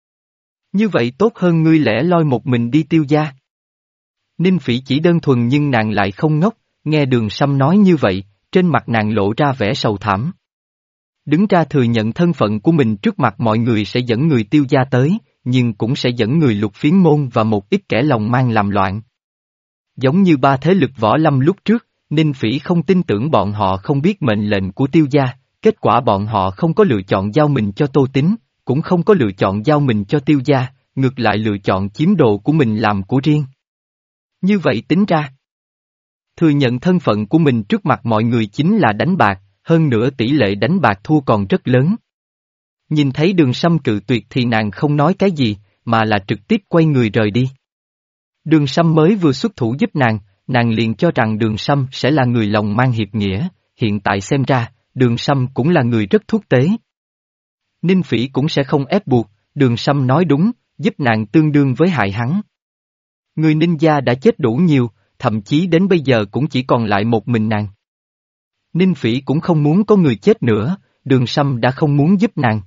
Như vậy tốt hơn ngươi lẻ loi một mình đi Tiêu gia. Ninh Phỉ chỉ đơn thuần nhưng nàng lại không ngốc, nghe Đường Sâm nói như vậy, trên mặt nàng lộ ra vẻ sầu thảm. Đứng ra thừa nhận thân phận của mình trước mặt mọi người sẽ dẫn người Tiêu gia tới, nhưng cũng sẽ dẫn người Lục Phiến môn và một ít kẻ lòng mang làm loạn. Giống như ba thế lực võ lâm lúc trước, Ninh Phỉ không tin tưởng bọn họ không biết mệnh lệnh của Tiêu gia, kết quả bọn họ không có lựa chọn giao mình cho Tô Tín, cũng không có lựa chọn giao mình cho Tiêu gia, ngược lại lựa chọn chiếm đồ của mình làm của riêng. Như vậy tính ra, thừa nhận thân phận của mình trước mặt mọi người chính là đánh bạc, hơn nữa tỷ lệ đánh bạc thua còn rất lớn. Nhìn thấy Đường Sâm cự tuyệt thì nàng không nói cái gì, mà là trực tiếp quay người rời đi. Đường Sâm mới vừa xuất thủ giúp nàng, nàng liền cho rằng Đường Sâm sẽ là người lòng mang hiệp nghĩa, hiện tại xem ra, Đường Sâm cũng là người rất thuốc tế. Ninh Phỉ cũng sẽ không ép buộc, Đường Sâm nói đúng, giúp nàng tương đương với hại hắn. Người Ninh gia đã chết đủ nhiều, thậm chí đến bây giờ cũng chỉ còn lại một mình nàng. Ninh Phỉ cũng không muốn có người chết nữa, Đường Sâm đã không muốn giúp nàng.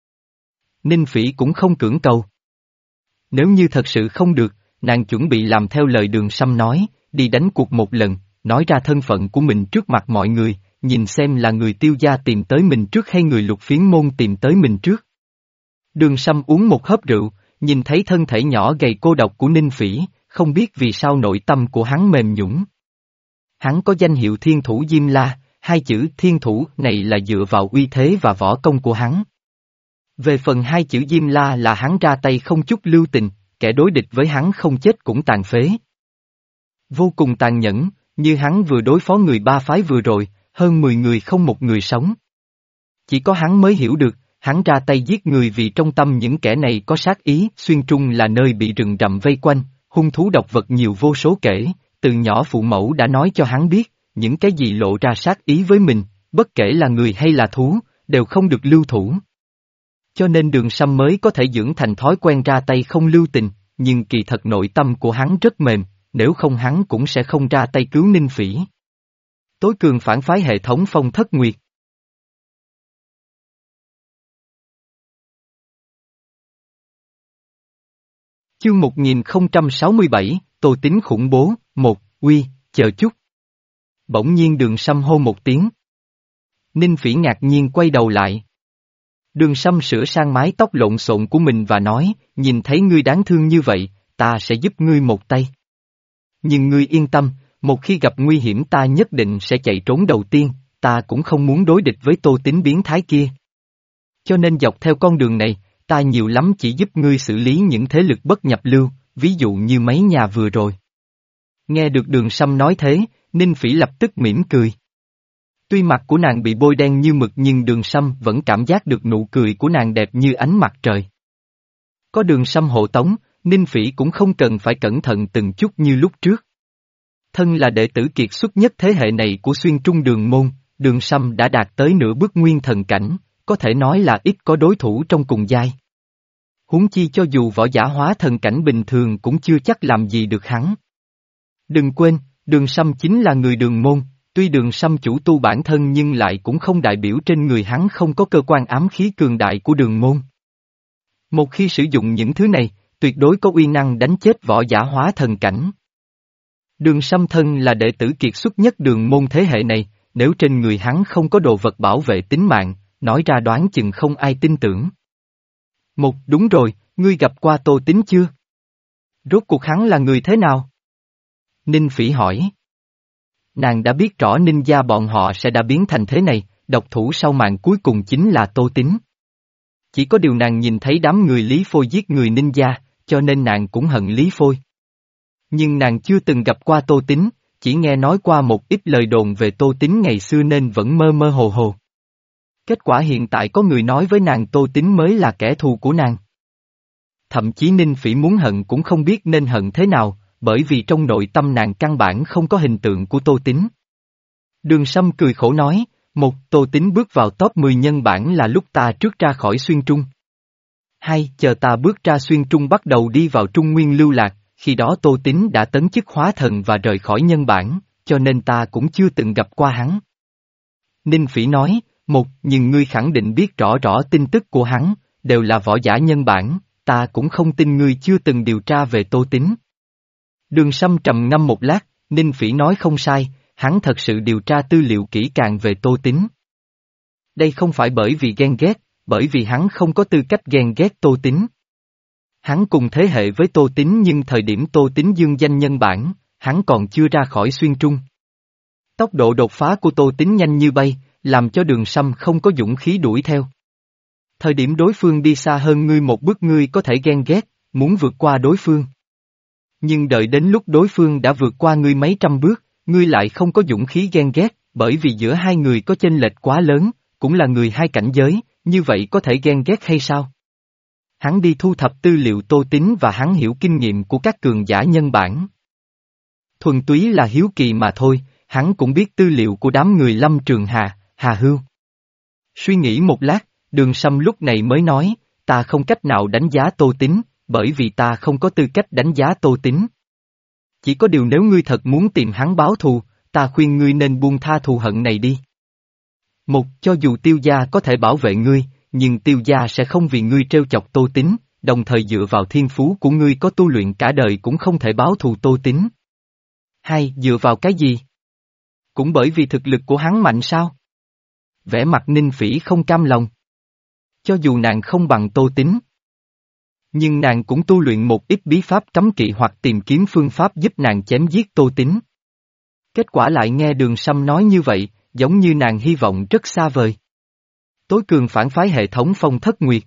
Ninh Phỉ cũng không cưỡng cầu. Nếu như thật sự không được, nàng chuẩn bị làm theo lời Đường Sâm nói, đi đánh cuộc một lần, nói ra thân phận của mình trước mặt mọi người, nhìn xem là người Tiêu gia tìm tới mình trước hay người Lục Phiến môn tìm tới mình trước. Đường Sâm uống một hớp rượu, nhìn thấy thân thể nhỏ gầy cô độc của Ninh Phỉ, không biết vì sao nội tâm của hắn mềm nhũn. Hắn có danh hiệu Thiên Thủ Diêm La, hai chữ Thiên Thủ này là dựa vào uy thế và võ công của hắn. Về phần hai chữ Diêm La là hắn ra tay không chút lưu tình, kẻ đối địch với hắn không chết cũng tàn phế. Vô cùng tàn nhẫn, như hắn vừa đối phó người ba phái vừa rồi, hơn mười người không một người sống. Chỉ có hắn mới hiểu được, hắn ra tay giết người vì trong tâm những kẻ này có sát ý. Xuyên Trung là nơi bị rừng rậm vây quanh, hung thú độc vật nhiều vô số kể, từ nhỏ phụ mẫu đã nói cho hắn biết, những cái gì lộ ra sát ý với mình, bất kể là người hay là thú, đều không được lưu thủ. Cho nên Đường Sâm mới có thể dưỡng thành thói quen ra tay không lưu tình, nhưng kỳ thật nội tâm của hắn rất mềm, nếu không hắn cũng sẽ không ra tay cứu Ninh Phỉ. Tối cường phản phái hệ thống Phong Thất Nguyệt. Chương một nghìn không trăm sáu mươi bảy, Tô Tín khủng bố, một, uy, chờ chút. Bỗng nhiên Đường Sâm hô một tiếng. Ninh Phỉ ngạc nhiên quay đầu lại. Đường Sâm sửa sang mái tóc lộn xộn của mình và nói, nhìn thấy ngươi đáng thương như vậy, ta sẽ giúp ngươi một tay. Nhưng ngươi yên tâm, một khi gặp nguy hiểm ta nhất định sẽ chạy trốn đầu tiên, ta cũng không muốn đối địch với Tô Tín biến thái kia. Cho nên dọc theo con đường này, ta nhiều lắm chỉ giúp ngươi xử lý những thế lực bất nhập lưu, ví dụ như mấy nhà vừa rồi. Nghe được Đường Sâm nói thế, Ninh Phỉ lập tức mỉm cười. Tuy mặt của nàng bị bôi đen như mực nhưng Đường Sâm vẫn cảm giác được nụ cười của nàng đẹp như ánh mặt trời. Có Đường Sâm hộ tống, Ninh Phỉ cũng không cần phải cẩn thận từng chút như lúc trước. Thân là đệ tử kiệt xuất nhất thế hệ này của Xuyên Trung Đường môn, Đường Sâm đã đạt tới nửa bước nguyên thần cảnh, có thể nói là ít có đối thủ trong cùng giai. Huống chi cho dù võ giả hóa thần cảnh bình thường cũng chưa chắc làm gì được hắn. Đừng quên, Đường Sâm chính là người Đường môn, tuy Đường Sâm chủ tu bản thân nhưng lại cũng không đại biểu trên người hắn không có cơ quan ám khí cường đại của Đường môn. Một khi sử dụng những thứ này, tuyệt đối có uy năng đánh chết võ giả hóa thần cảnh. Đường Sâm thân là đệ tử kiệt xuất nhất Đường môn thế hệ này, nếu trên người hắn không có đồ vật bảo vệ tính mạng, nói ra đoán chừng không ai tin tưởng. Một, đúng rồi, ngươi gặp qua Tô Tín chưa? Rốt cuộc hắn là người thế nào? Ninh Phỉ hỏi. Nàng đã biết rõ Ninh gia bọn họ sẽ đã biến thành thế này, độc thủ sau màn cuối cùng chính là Tô Tín. Chỉ có điều nàng nhìn thấy đám người Lý Phôi giết người Ninh gia, cho nên nàng cũng hận Lý Phôi. Nhưng nàng chưa từng gặp qua Tô Tín, chỉ nghe nói qua một ít lời đồn về Tô Tín ngày xưa nên vẫn mơ mơ hồ hồ. Kết quả hiện tại có người nói với nàng Tô Tín mới là kẻ thù của nàng. thậm chí Ninh Phỉ muốn hận cũng không biết nên hận thế nào, bởi vì trong nội tâm nàng căn bản không có hình tượng của Tô Tín. Đường Sâm cười khổ nói, một, Tô Tín bước vào top mười nhân bản là lúc ta trước ra khỏi xuyên trung. Hai, chờ ta bước ra xuyên trung bắt đầu đi vào trung nguyên lưu lạc, khi đó Tô Tín đã tấn chức hóa thần và rời khỏi nhân bản, cho nên ta cũng chưa từng gặp qua hắn. Ninh Phỉ nói, một, nhưng ngươi khẳng định biết rõ rõ tin tức của hắn, đều là võ giả nhân bản, ta cũng không tin ngươi chưa từng điều tra về Tô Tín. Đường Sâm trầm ngâm một lát, Ninh Phỉ nói không sai, hắn thật sự điều tra tư liệu kỹ càng về Tô Tín. Đây không phải bởi vì ghen ghét, bởi vì hắn không có tư cách ghen ghét Tô Tín. Hắn cùng thế hệ với Tô Tín nhưng thời điểm Tô Tín dương danh nhân bản, hắn còn chưa ra khỏi xuyên trung. Tốc độ đột phá của Tô Tín nhanh như bay, làm cho Đường Sâm không có dũng khí đuổi theo. Thời điểm đối phương đi xa hơn ngươi một bước ngươi có thể ghen ghét, muốn vượt qua đối phương. Nhưng đợi đến lúc đối phương đã vượt qua ngươi mấy trăm bước, ngươi lại không có dũng khí ghen ghét, bởi vì giữa hai người có chênh lệch quá lớn, cũng là người hai cảnh giới, như vậy có thể ghen ghét hay sao? Hắn đi thu thập tư liệu Tô Tín và hắn hiểu kinh nghiệm của các cường giả nhân bản. Thuần túy là hiếu kỳ mà thôi, hắn cũng biết tư liệu của đám người Lâm Trường Hà, Hà Hưu. Suy nghĩ một lát, Đường Sâm lúc này mới nói, ta không cách nào đánh giá Tô Tín, bởi vì ta không có tư cách đánh giá Tô Tín. Chỉ có điều nếu ngươi thật muốn tìm hắn báo thù, ta khuyên ngươi nên buông tha thù hận này đi. Một, cho dù Tiêu gia có thể bảo vệ ngươi, nhưng Tiêu gia sẽ không vì ngươi trêu chọc Tô Tín, đồng thời dựa vào thiên phú của ngươi có tu luyện cả đời cũng không thể báo thù Tô Tín. Hai, dựa vào cái gì? Cũng bởi vì thực lực của hắn mạnh sao? Vẻ mặt Ninh Phỉ không cam lòng. Cho dù nàng không bằng Tô Tín, nhưng nàng cũng tu luyện một ít bí pháp cấm kỵ hoặc tìm kiếm phương pháp giúp nàng chém giết Tô Tín. Kết quả lại nghe Đường Sâm nói như vậy, giống như nàng hy vọng rất xa vời. Tối cường phản phái hệ thống Phong Thất Nguyệt.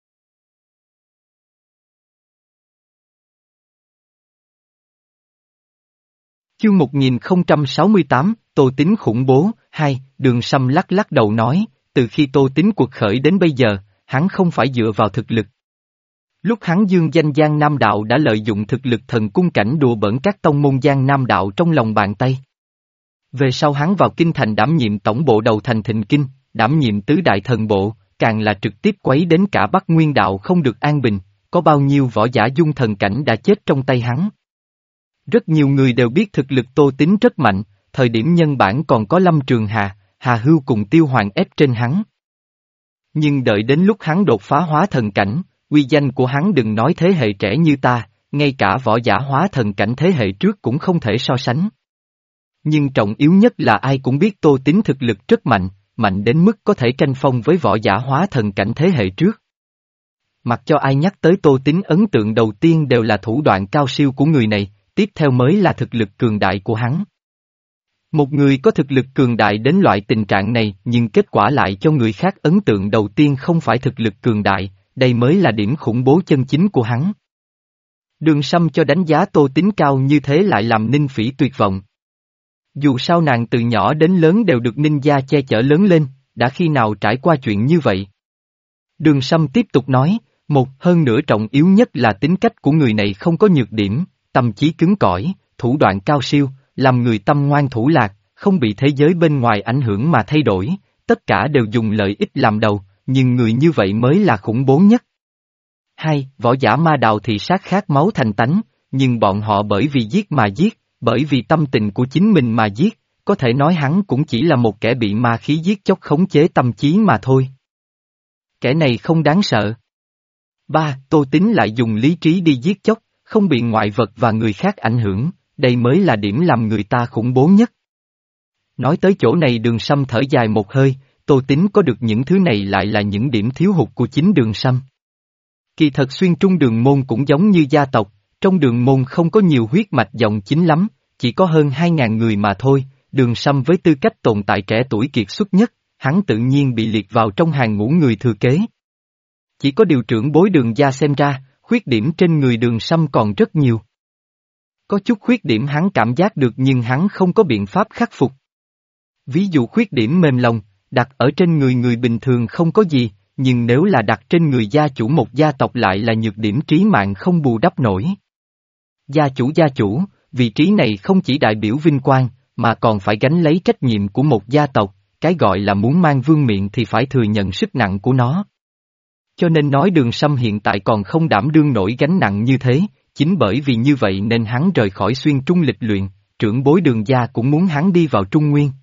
Chương một nghìn không trăm sáu mươi tám, Tô Tín khủng bố. Hai, Đường Sâm lắc lắc đầu nói, từ khi Tô Tín cuộc khởi đến bây giờ, hắn không phải dựa vào thực lực. Lúc hắn dương danh Giang Nam Đạo đã lợi dụng thực lực thần cung cảnh đùa bỡn các tông môn Giang Nam Đạo trong lòng bàn tay. Về sau hắn vào kinh thành đảm nhiệm tổng bộ đầu thành Thịnh Kinh, đảm nhiệm tứ đại thần bộ, càng là trực tiếp quấy đến cả Bắc Nguyên Đạo không được an bình, có bao nhiêu võ giả dung thần cảnh đã chết trong tay hắn. Rất nhiều người đều biết thực lực Tô Tín rất mạnh, thời điểm nhân bản còn có Lâm Trường Hà, Hà Hưu cùng Tiêu Hoàng ép trên hắn. Nhưng đợi đến lúc hắn đột phá hóa thần cảnh, uy danh của hắn đừng nói thế hệ trẻ như ta, ngay cả võ giả hóa thần cảnh thế hệ trước cũng không thể so sánh. Nhưng trọng yếu nhất là ai cũng biết Tô Tín thực lực rất mạnh, mạnh đến mức có thể tranh phong với võ giả hóa thần cảnh thế hệ trước. Mặc cho ai nhắc tới Tô Tín ấn tượng đầu tiên đều là thủ đoạn cao siêu của người này, tiếp theo mới là thực lực cường đại của hắn. Một người có thực lực cường đại đến loại tình trạng này nhưng kết quả lại cho người khác ấn tượng đầu tiên không phải thực lực cường đại, đây mới là điểm khủng bố chân chính của hắn. Đường Sâm cho đánh giá Tô Tín cao như thế lại làm Ninh Phỉ tuyệt vọng. Dù sao nàng từ nhỏ đến lớn đều được Ninh gia che chở lớn lên, đã khi nào trải qua chuyện như vậy. Đường Sâm tiếp tục nói, một hơn nữa trọng yếu nhất là tính cách của người này không có nhược điểm, tâm trí cứng cỏi, thủ đoạn cao siêu, làm người tâm ngoan thủ lạc, không bị thế giới bên ngoài ảnh hưởng mà thay đổi, tất cả đều dùng lợi ích làm đầu, nhưng người như vậy mới là khủng bố nhất. Hai, võ giả ma đạo thì sát khát máu thành tánh, nhưng bọn họ bởi vì giết mà giết, bởi vì tâm tình của chính mình mà giết, có thể nói hắn cũng chỉ là một kẻ bị ma khí giết chóc khống chế tâm trí mà thôi. Kẻ này không đáng sợ. Ba, Tô Tín lại dùng lý trí đi giết chóc, không bị ngoại vật và người khác ảnh hưởng, đây mới là điểm làm người ta khủng bố nhất. Nói tới chỗ này Đường Sâm thở dài một hơi, Tô Tín có được những thứ này lại là những điểm thiếu hụt của chính Đường Sâm. Kỳ thật xuyên trung đường môn cũng giống như gia tộc, trong đường môn không có nhiều huyết mạch dòng chính lắm, chỉ có hơn hai ngàn người mà thôi, Đường Sâm với tư cách tồn tại trẻ tuổi kiệt xuất nhất, hắn tự nhiên bị liệt vào trong hàng ngũ người thừa kế. Chỉ có điều trưởng bối Đường gia xem ra, khuyết điểm trên người Đường Sâm còn rất nhiều. Có chút khuyết điểm hắn cảm giác được nhưng hắn không có biện pháp khắc phục. Ví dụ khuyết điểm mềm lòng, đặt ở trên người người bình thường không có gì, nhưng nếu là đặt trên người gia chủ một gia tộc lại là nhược điểm trí mạng không bù đắp nổi. Gia chủ gia chủ, vị trí này không chỉ đại biểu vinh quang, mà còn phải gánh lấy trách nhiệm của một gia tộc, cái gọi là muốn mang vương miện thì phải thừa nhận sức nặng của nó. Cho nên nói Đường Sâm hiện tại còn không đảm đương nổi gánh nặng như thế, chính bởi vì như vậy nên hắn rời khỏi xuyên trung lịch luyện, trưởng bối Đường gia cũng muốn hắn đi vào Trung Nguyên.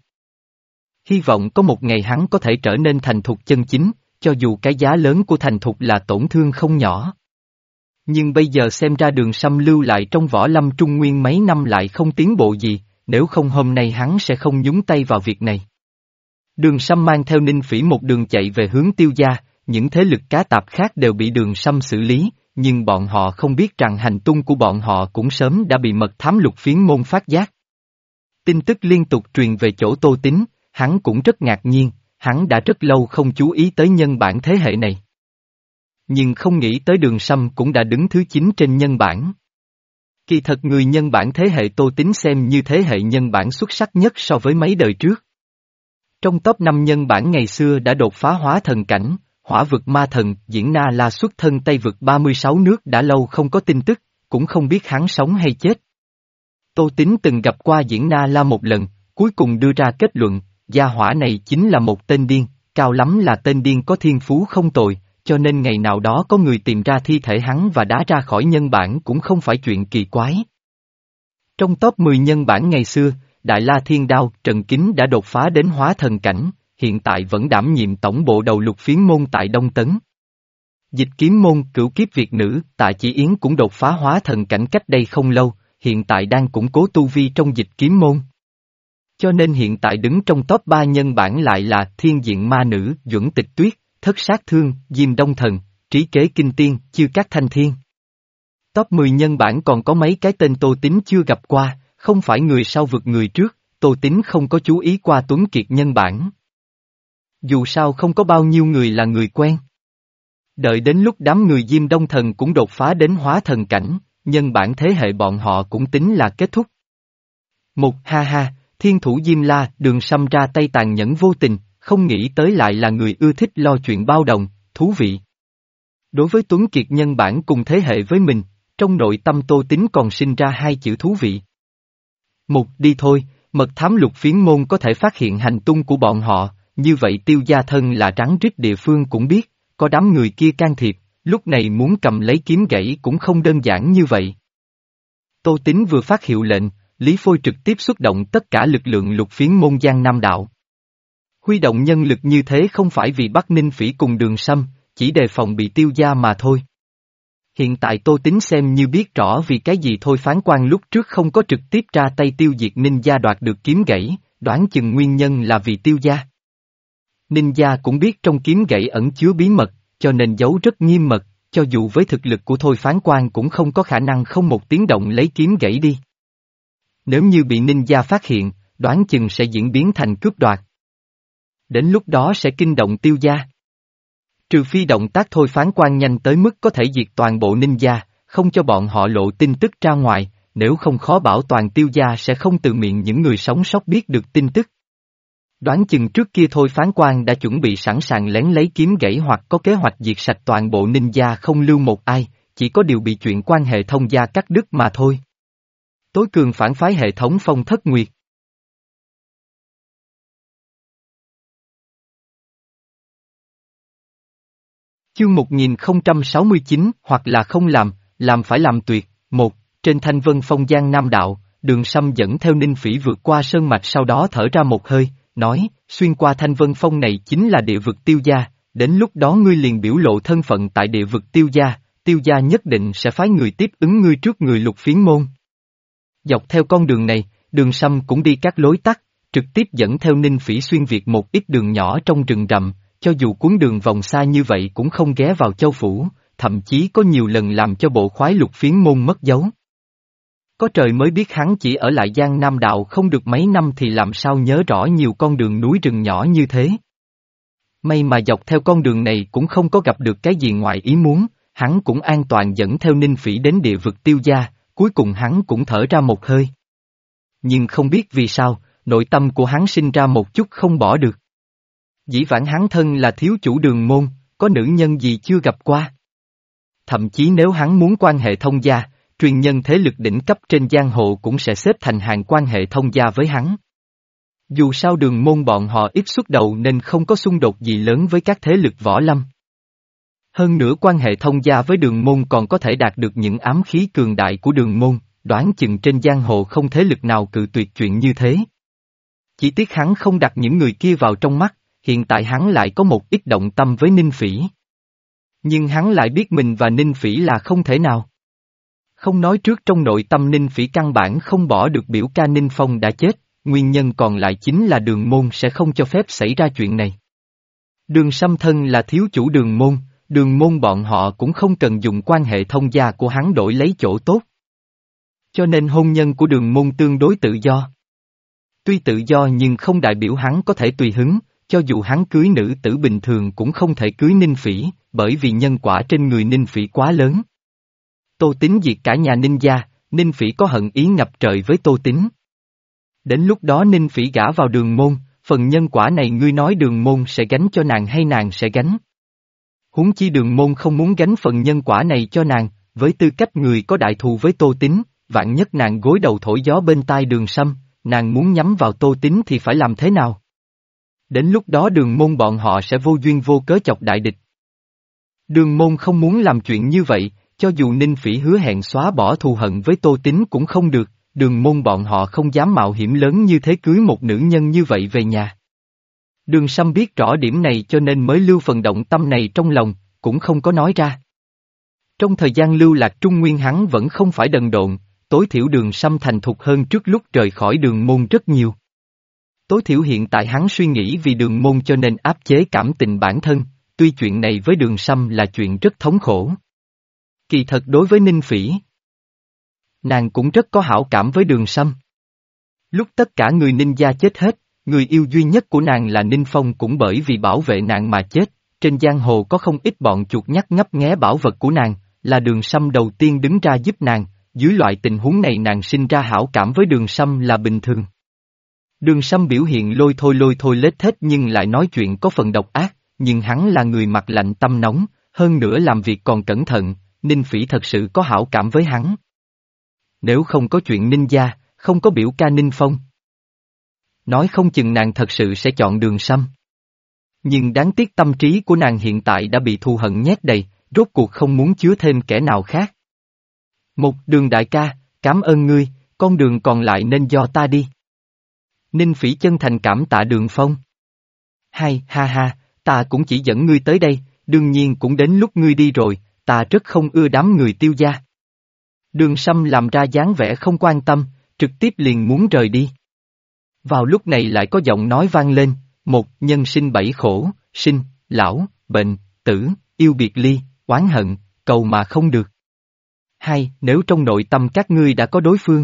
Hy vọng có một ngày hắn có thể trở nên thành thục chân chính, cho dù cái giá lớn của thành thục là tổn thương không nhỏ. Nhưng bây giờ xem ra Đường Sâm lưu lại trong võ lâm Trung Nguyên mấy năm lại không tiến bộ gì, nếu không hôm nay hắn sẽ không nhúng tay vào việc này. Đường Sâm mang theo Ninh Phỉ một đường chạy về hướng Tiêu gia, những thế lực cá tạp khác đều bị Đường Sâm xử lý, nhưng bọn họ không biết rằng hành tung của bọn họ cũng sớm đã bị mật thám Lục Phiến môn phát giác. Tin tức liên tục truyền về chỗ Tô Tín, hắn cũng rất ngạc nhiên, hắn đã rất lâu không chú ý tới nhân bản thế hệ này. Nhưng không nghĩ tới Đường Sâm cũng đã đứng thứ chín trên nhân bản. Kỳ thật người nhân bản thế hệ Tô Tín xem như thế hệ nhân bản xuất sắc nhất so với mấy đời trước. Trong top năm nhân bản ngày xưa đã đột phá hóa thần cảnh, hỏa vực ma thần, Diễn Na La xuất thân Tây vực ba mươi sáu nước đã lâu không có tin tức, cũng không biết hắn sống hay chết. Tô Tín từng gặp qua Diễn Na La một lần, cuối cùng đưa ra kết luận, gia hỏa này chính là một tên điên, cao lắm là tên điên có thiên phú không tồi, cho nên ngày nào đó có người tìm ra thi thể hắn và đá ra khỏi nhân bản cũng không phải chuyện kỳ quái. Trong top mười nhân bản ngày xưa, Đại La Thiên Đao, Trần Kính đã đột phá đến hóa thần cảnh, hiện tại vẫn đảm nhiệm tổng bộ đầu Lục Phiến môn tại Đông Tấn. Dịch kiếm môn, Cửu Kiếp Việt nữ, Tạ Chỉ Yến cũng đột phá hóa thần cảnh cách đây không lâu, hiện tại đang củng cố tu vi trong dịch kiếm môn. Cho nên hiện tại đứng trong top ba nhân bản lại là Thiên Diện Ma Nữ, Duẩn Tịch Tuyết, Thất Sát Thương, Diêm Đông Thần, Trí Kế Kinh Tiên, Chư Cát Thanh Thiên. Top mười nhân bản còn có mấy cái tên Tô Tín chưa gặp qua, không phải người sau vượt người trước, Tô Tín không có chú ý qua Tuấn Kiệt nhân bản. Dù sao không có bao nhiêu người là người quen. Đợi đến lúc đám người Diêm Đông Thần cũng đột phá đến hóa thần cảnh, nhân bản thế hệ bọn họ cũng tính là kết thúc. Một ha ha, thiên thủ Diêm La, Đường Sâm ra tay tàn nhẫn vô tình, không nghĩ tới lại là người ưa thích lo chuyện bao đồng, thú vị. Đối với Tuấn Kiệt nhân bản cùng thế hệ với mình, trong nội tâm Tô Tín còn sinh ra hai chữ thú vị. Một, đi thôi, mật thám Lục Phiến môn có thể phát hiện hành tung của bọn họ, như vậy Tiêu gia thân là rắn rít địa phương cũng biết, có đám người kia can thiệp, lúc này muốn cầm lấy kiếm gãy cũng không đơn giản như vậy. Tô Tín vừa phát hiệu lệnh, Lý Phôi trực tiếp xuất động tất cả lực lượng Lục Phiến môn Giang Nam đạo. Huy động nhân lực như thế không phải vì bắt Ninh Phỉ cùng Đường Sâm, chỉ đề phòng bị Tiêu gia mà thôi. Hiện tại Tô Tín xem như biết rõ vì cái gì thôi Phán Quan lúc trước không có trực tiếp ra tay tiêu diệt Ninh gia đoạt được kiếm gãy, đoán chừng nguyên nhân là vì Tiêu gia. Ninh gia cũng biết trong kiếm gãy ẩn chứa bí mật, cho nên giấu rất nghiêm mật, cho dù với thực lực của Thôi Phán Quan cũng không có khả năng không một tiếng động lấy kiếm gãy đi. Nếu như bị Ninh gia phát hiện, đoán chừng sẽ diễn biến thành cướp đoạt. Đến lúc đó sẽ kinh động Tiêu gia. Trừ phi động tác Thôi Phán Quan nhanh tới mức có thể diệt toàn bộ Ninh gia, không cho bọn họ lộ tin tức ra ngoài, nếu không khó bảo toàn Tiêu gia sẽ không từ miệng những người sống sót biết được tin tức. Đoán chừng trước kia Thôi Phán Quan đã chuẩn bị sẵn sàng lén lấy kiếm gãy hoặc có kế hoạch diệt sạch toàn bộ Ninh gia không lưu một ai, chỉ có điều bị chuyện quan hệ thông gia cắt đứt mà thôi. Tối cường phản phái hệ thống Phong Thất Nguyệt. Chương một nghìn không trăm sáu mươi chín, hoặc là không làm, làm phải làm tuyệt. Một, trên Thanh Vân Phong Giang Nam đạo, Đường Sâm dẫn theo Ninh Phỉ vượt qua sơn mạch sau đó thở ra một hơi, nói, xuyên qua Thanh Vân Phong này chính là địa vực Tiêu gia, đến lúc đó ngươi liền biểu lộ thân phận tại địa vực Tiêu gia, Tiêu gia nhất định sẽ phái người tiếp ứng ngươi trước người Lục Phiến môn. Dọc theo con đường này, Đường Sâm cũng đi các lối tắt, trực tiếp dẫn theo Ninh Phỉ xuyên việt một ít đường nhỏ trong rừng rậm, cho dù cuốn đường vòng xa như vậy cũng không ghé vào châu phủ, thậm chí có nhiều lần làm cho bộ khoái Lục Phiến môn mất dấu. Có trời mới biết hắn chỉ ở lại Giang Nam đạo không được mấy năm thì làm sao nhớ rõ nhiều con đường núi rừng nhỏ như thế. May mà dọc theo con đường này cũng không có gặp được cái gì ngoài ý muốn, hắn cũng an toàn dẫn theo Ninh Phỉ đến địa vực Tiêu gia, cuối cùng hắn cũng thở ra một hơi. Nhưng không biết vì sao, nội tâm của hắn sinh ra một chút không bỏ được. Dĩ vãng hắn thân là thiếu chủ đường môn, có nữ nhân gì chưa gặp qua. Thậm chí nếu hắn muốn quan hệ thông gia, truyền nhân thế lực đỉnh cấp trên giang hồ cũng sẽ xếp thành hàng quan hệ thông gia với hắn. Dù sao Đường Môn bọn họ ít xuất đầu nên không có xung đột gì lớn với các thế lực võ lâm. Hơn nữa quan hệ thông gia với Đường Môn còn có thể đạt được những ám khí cường đại của Đường Môn, đoán chừng trên giang hồ không thế lực nào cự tuyệt chuyện như thế. Chỉ tiếc hắn không đặt những người kia vào trong mắt, hiện tại hắn lại có một ít động tâm với Ninh Phỉ. Nhưng hắn lại biết mình và Ninh Phỉ là không thể nào. Không nói trước trong nội tâm Ninh Phỉ căn bản không bỏ được biểu ca Ninh Phong đã chết, nguyên nhân còn lại chính là Đường Môn sẽ không cho phép xảy ra chuyện này. Đường Sâm thân là thiếu chủ Đường Môn, Đường Môn bọn họ cũng không cần dùng quan hệ thông gia của hắn đổi lấy chỗ tốt. Cho nên hôn nhân của Đường Môn tương đối tự do. Tuy tự do nhưng không đại biểu hắn có thể tùy hứng, cho dù hắn cưới nữ tử bình thường cũng không thể cưới Ninh Phỉ, bởi vì nhân quả trên người Ninh Phỉ quá lớn. Tô Tín diệt cả nhà Ninh gia, Ninh Phỉ có hận ý ngập trời với Tô Tín. Đến lúc đó Ninh Phỉ gả vào Đường Môn, phần nhân quả này ngươi nói Đường Môn sẽ gánh cho nàng hay nàng sẽ gánh? Huống chi Đường Môn không muốn gánh phần nhân quả này cho nàng, với tư cách người có đại thù với Tô Tín, vạn nhất nàng gối đầu thổi gió bên tai Đường Sâm, nàng muốn nhắm vào Tô Tín thì phải làm thế nào? Đến lúc đó Đường Môn bọn họ sẽ vô duyên vô cớ chọc đại địch. Đường Môn không muốn làm chuyện như vậy, cho dù Ninh Phỉ hứa hẹn xóa bỏ thù hận với Tô Tín cũng không được, Đường Môn bọn họ không dám mạo hiểm lớn như thế cưới một nữ nhân như vậy về nhà. Đường Sâm biết rõ điểm này cho nên mới lưu phần động tâm này trong lòng, cũng không có nói ra. Trong thời gian lưu lạc Trung Nguyên hắn vẫn không phải đần độn, tối thiểu Đường Sâm thành thục hơn trước lúc rời khỏi Đường Môn rất nhiều. Tối thiểu hiện tại hắn suy nghĩ vì Đường Môn cho nên áp chế cảm tình bản thân, tuy chuyện này với Đường Sâm là chuyện rất thống khổ. Kỳ thật đối với Ninh Phỉ, nàng cũng rất có hảo cảm với Đường Sâm. Lúc tất cả người Ninh gia chết hết, người yêu duy nhất của nàng là Ninh Phong cũng bởi vì bảo vệ nàng mà chết, trên giang hồ có không ít bọn chuột nhắt ngấp nghé bảo vật của nàng, là Đường Sâm đầu tiên đứng ra giúp nàng, dưới loại tình huống này nàng sinh ra hảo cảm với Đường Sâm là bình thường. Đường Sâm biểu hiện lôi thôi lôi thôi lết thết nhưng lại nói chuyện có phần độc ác, nhưng hắn là người mặt lạnh tâm nóng, hơn nữa làm việc còn cẩn thận, Ninh Phỉ thật sự có hảo cảm với hắn. Nếu không có chuyện Ninh gia, không có biểu ca Ninh Phong, nói không chừng nàng thật sự sẽ chọn Đường Sâm. Nhưng đáng tiếc tâm trí của nàng hiện tại đã bị thù hận nhét đầy, rốt cuộc không muốn chứa thêm kẻ nào khác. Một Đường đại ca, cảm ơn ngươi, con đường còn lại nên do ta đi. Ninh Phỉ chân thành cảm tạ Đường Phong. Hai, ha ha, ta cũng chỉ dẫn ngươi tới đây, đương nhiên cũng đến lúc ngươi đi rồi, ta rất không ưa đám người Tiêu gia. Đường Sâm làm ra dáng vẻ không quan tâm, trực tiếp liền muốn rời đi. Vào lúc này lại có giọng nói vang lên, một, nhân sinh bảy khổ, sinh, lão, bệnh, tử, yêu biệt ly, oán hận, cầu mà không được. Hai, nếu trong nội tâm các ngươi đã có đối phương,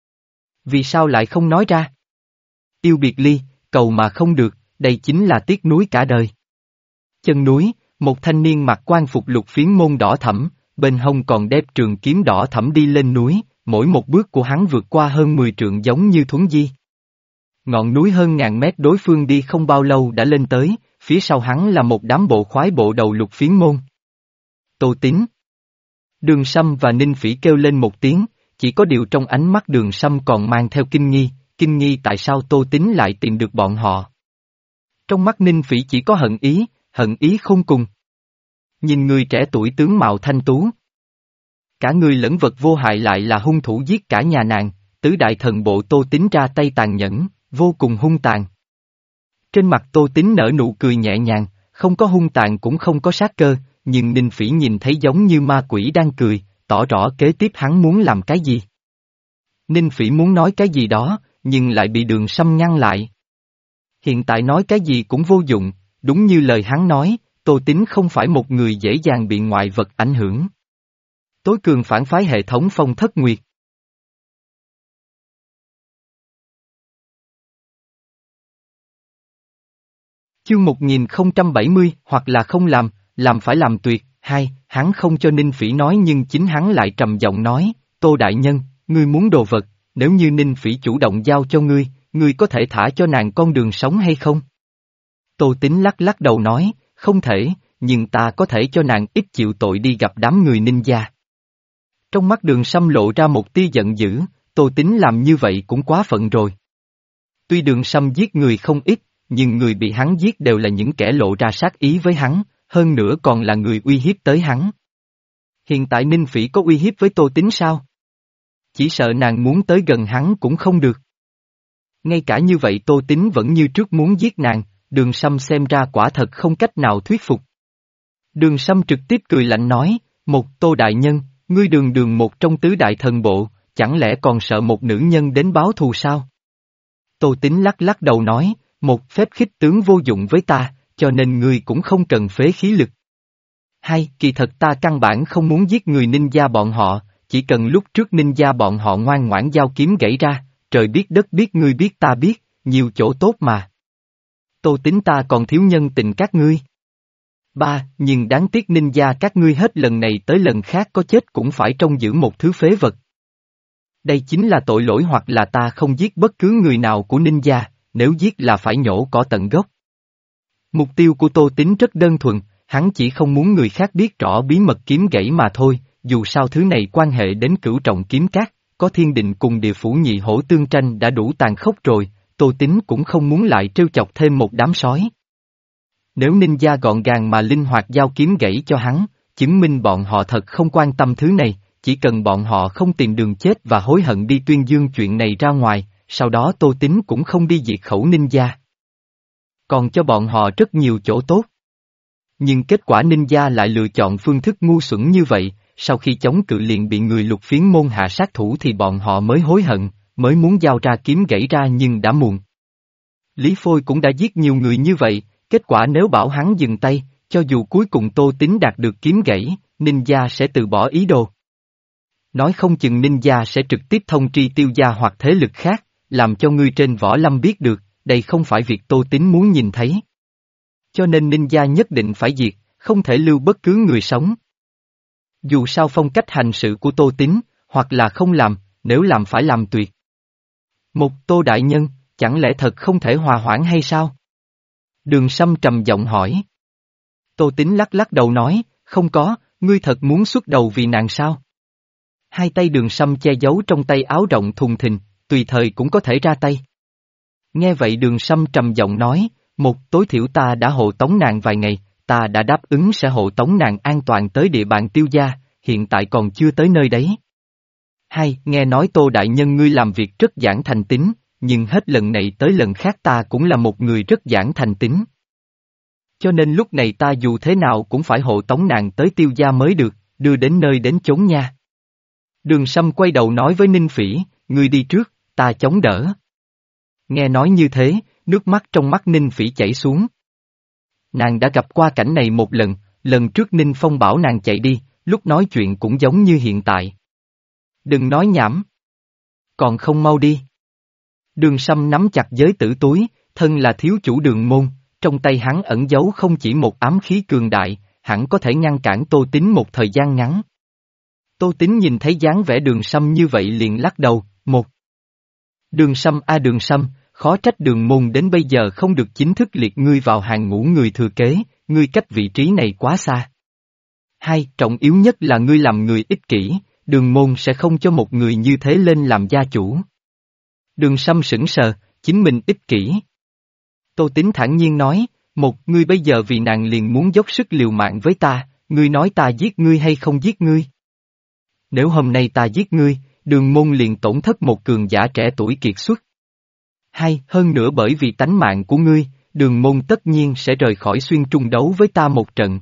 vì sao lại không nói ra? Yêu biệt ly, cầu mà không được, đây chính là tiếc nuối cả đời. Chân núi, một thanh niên mặc quan phục lục phiến môn đỏ thẫm, bên hông còn đeo trường kiếm đỏ thẫm đi lên núi, mỗi một bước của hắn vượt qua hơn mười trượng giống như thuấn di. Ngọn núi hơn ngàn mét đối phương đi không bao lâu đã lên tới, phía sau hắn là một đám bộ khoái bộ đầu lục phiến môn. Tô Tín. Đường Sâm và Ninh Phỉ kêu lên một tiếng, chỉ có điều trong ánh mắt Đường Sâm còn mang theo kinh nghi, kinh nghi tại sao Tô Tín lại tìm được bọn họ. Trong mắt Ninh Phỉ chỉ có hận ý, hận ý không cùng. Nhìn người trẻ tuổi tướng mạo thanh tú. Cả người lẫn vật vô hại lại là hung thủ giết cả nhà nàng, tứ đại thần bộ Tô Tín ra tay tàn nhẫn, vô cùng hung tàn. Trên mặt Tô Tín nở nụ cười nhẹ nhàng, không có hung tàn cũng không có sát cơ, nhưng Ninh Phỉ nhìn thấy giống như ma quỷ đang cười, tỏ rõ kế tiếp hắn muốn làm cái gì. Ninh Phỉ muốn nói cái gì đó, nhưng lại bị Đường Sâm ngăn lại. Hiện tại nói cái gì cũng vô dụng, đúng như lời hắn nói, Tô Tín không phải một người dễ dàng bị ngoại vật ảnh hưởng. Tối cường phản phái hệ thống Phong Thất Nguyệt. Chương một nghìn không trăm bảy mươi, hoặc là không làm, làm phải làm tuyệt, hai, hắn không cho Ninh Phỉ nói nhưng chính hắn lại trầm giọng nói, Tô Đại Nhân, ngươi muốn đồ vật, nếu như Ninh Phỉ chủ động giao cho ngươi, ngươi có thể thả cho nàng con đường sống hay không? Tô Tín lắc lắc đầu nói, không thể, nhưng ta có thể cho nàng ít chịu tội đi gặp đám người ninja. Trong mắt Đường Sâm lộ ra một tia giận dữ, Tô Tín làm như vậy cũng quá phận rồi. Tuy Đường Sâm giết người không ít, nhưng người bị hắn giết đều là những kẻ lộ ra sát ý với hắn, hơn nữa còn là người uy hiếp tới hắn. Hiện tại Ninh Phỉ có uy hiếp với Tô Tín sao? Chỉ sợ nàng muốn tới gần hắn cũng không được. Ngay cả như vậy Tô Tín vẫn như trước muốn giết nàng, Đường Sâm xem ra quả thật không cách nào thuyết phục. Đường Sâm trực tiếp cười lạnh nói, một Tô Đại Nhân, ngươi đường đường một trong tứ đại thần bộ, chẳng lẽ còn sợ một nữ nhân đến báo thù sao? Tô Tín lắc lắc đầu nói, một phép khích tướng vô dụng với ta, cho nên ngươi cũng không cần phế khí lực. Hai, kỳ thật ta căn bản không muốn giết người ninja bọn họ, chỉ cần lúc trước ninja bọn họ ngoan ngoãn giao kiếm gãy ra, trời biết đất biết ngươi biết ta biết, nhiều chỗ tốt mà. Tô Tín ta còn thiếu nhân tình các ngươi. Ba, nhưng đáng tiếc ninja các ngươi hết lần này tới lần khác có chết cũng phải trông giữ một thứ phế vật. Đây chính là tội lỗi hoặc là ta không giết bất cứ người nào của ninja, nếu giết là phải nhổ cỏ tận gốc. Mục tiêu của Tô Tín rất đơn thuần, hắn chỉ không muốn người khác biết rõ bí mật kiếm gãy mà thôi, dù sao thứ này quan hệ đến cửu trọng kiếm cát, có thiên định cùng địa phủ nhị hổ tương tranh đã đủ tàn khốc rồi, Tô Tín cũng không muốn lại trêu chọc thêm một đám sói. Nếu ninja gọn gàng mà linh hoạt giao kiếm gãy cho hắn, chứng minh bọn họ thật không quan tâm thứ này, chỉ cần bọn họ không tìm đường chết và hối hận đi tuyên dương chuyện này ra ngoài, sau đó Tô Tín cũng không đi diệt khẩu ninja. Còn cho bọn họ rất nhiều chỗ tốt. Nhưng kết quả ninja lại lựa chọn phương thức ngu xuẩn như vậy, sau khi chống cự liền bị người lục phiến môn hạ sát thủ thì bọn họ mới hối hận, mới muốn giao ra kiếm gãy ra nhưng đã muộn. Lý Phôi cũng đã giết nhiều người như vậy, kết quả nếu bảo hắn dừng tay, cho dù cuối cùng Tô Tín đạt được kiếm gãy, ninja sẽ từ bỏ ý đồ. Nói không chừng ninja sẽ trực tiếp thông tri tiêu gia hoặc thế lực khác, làm cho ngươi trên võ lâm biết được, đây không phải việc Tô Tín muốn nhìn thấy. Cho nên ninja nhất định phải diệt, không thể lưu bất cứ người sống. Dù sao phong cách hành sự của Tô Tín, hoặc là không làm, nếu làm phải làm tuyệt. Một Tô Đại Nhân, chẳng lẽ thật không thể hòa hoãn hay sao? Đường Sâm trầm giọng hỏi. Tô Tín lắc lắc đầu nói, không có, ngươi thật muốn xuất đầu vì nàng sao? Hai tay Đường Sâm che giấu trong tay áo rộng thùng thình, tùy thời cũng có thể ra tay. Nghe vậy Đường Sâm trầm giọng nói, một tối thiểu ta đã hộ tống nàng vài ngày, ta đã đáp ứng sẽ hộ tống nàng an toàn tới địa bàn tiêu gia, hiện tại còn chưa tới nơi đấy. Hai, nghe nói Tô Đại Nhân ngươi làm việc rất giảng thành tín, nhưng hết lần này tới lần khác ta cũng là một người rất giảng thành tín. Cho nên lúc này ta dù thế nào cũng phải hộ tống nàng tới tiêu gia mới được, đưa đến nơi đến chốn nha. Đường Sâm quay đầu nói với Ninh Phỉ, ngươi đi trước, ta chống đỡ. Nghe nói như thế, nước mắt trong mắt Ninh Phỉ chảy xuống. Nàng đã gặp qua cảnh này một lần, lần trước Ninh Phong bảo nàng chạy đi, lúc nói chuyện cũng giống như hiện tại. Đừng nói nhảm. Còn không mau đi. Đường Sâm nắm chặt giới tử túi, thân là thiếu chủ đường môn, trong tay hắn ẩn giấu không chỉ một ám khí cường đại, hẳn có thể ngăn cản Tô Tín một thời gian ngắn. Tô Tín nhìn thấy dáng vẻ Đường Sâm như vậy liền lắc đầu, một. Đường Sâm a Đường Sâm, khó trách đường môn đến bây giờ không được chính thức liệt ngươi vào hàng ngũ người thừa kế, ngươi cách vị trí này quá xa. Hai, trọng yếu nhất là ngươi làm người ích kỷ, đường môn sẽ không cho một người như thế lên làm gia chủ. Đường Sâm sững sờ, chính mình ích kỷ. Tô Tín thản nhiên nói, một, ngươi bây giờ vì nàng liền muốn dốc sức liều mạng với ta, ngươi nói ta giết ngươi hay không giết ngươi? Nếu hôm nay ta giết ngươi, đường môn liền tổn thất một cường giả trẻ tuổi kiệt xuất. Hai, hơn nữa bởi vì tánh mạng của ngươi, đường môn tất nhiên sẽ rời khỏi xuyên trung đấu với ta một trận.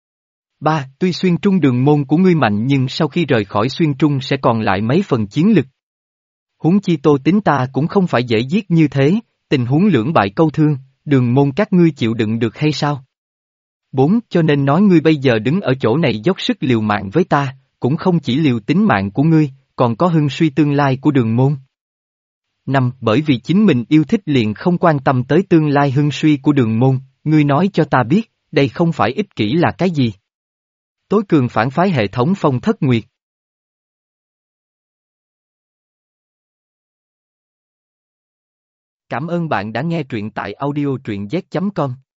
Ba, tuy xuyên trung đường môn của ngươi mạnh nhưng sau khi rời khỏi xuyên trung sẽ còn lại mấy phần chiến lực. Huống chi Tô Tín ta cũng không phải dễ giết như thế, tình huống lưỡng bại câu thương, đường môn các ngươi chịu đựng được hay sao? Bốn, cho nên nói ngươi bây giờ đứng ở chỗ này dốc sức liều mạng với ta, cũng không chỉ liều tính mạng của ngươi, còn có hưng suy tương lai của đường môn. Năm, bởi vì chính mình yêu thích liền không quan tâm tới tương lai hưng suy của đường môn, ngươi nói cho ta biết, đây không phải ích kỷ là cái gì? Tối cường phản phái hệ thống Phong Thất Nguyệt. Cảm ơn bạn đã nghe truyện tại audio truyện z chấm com.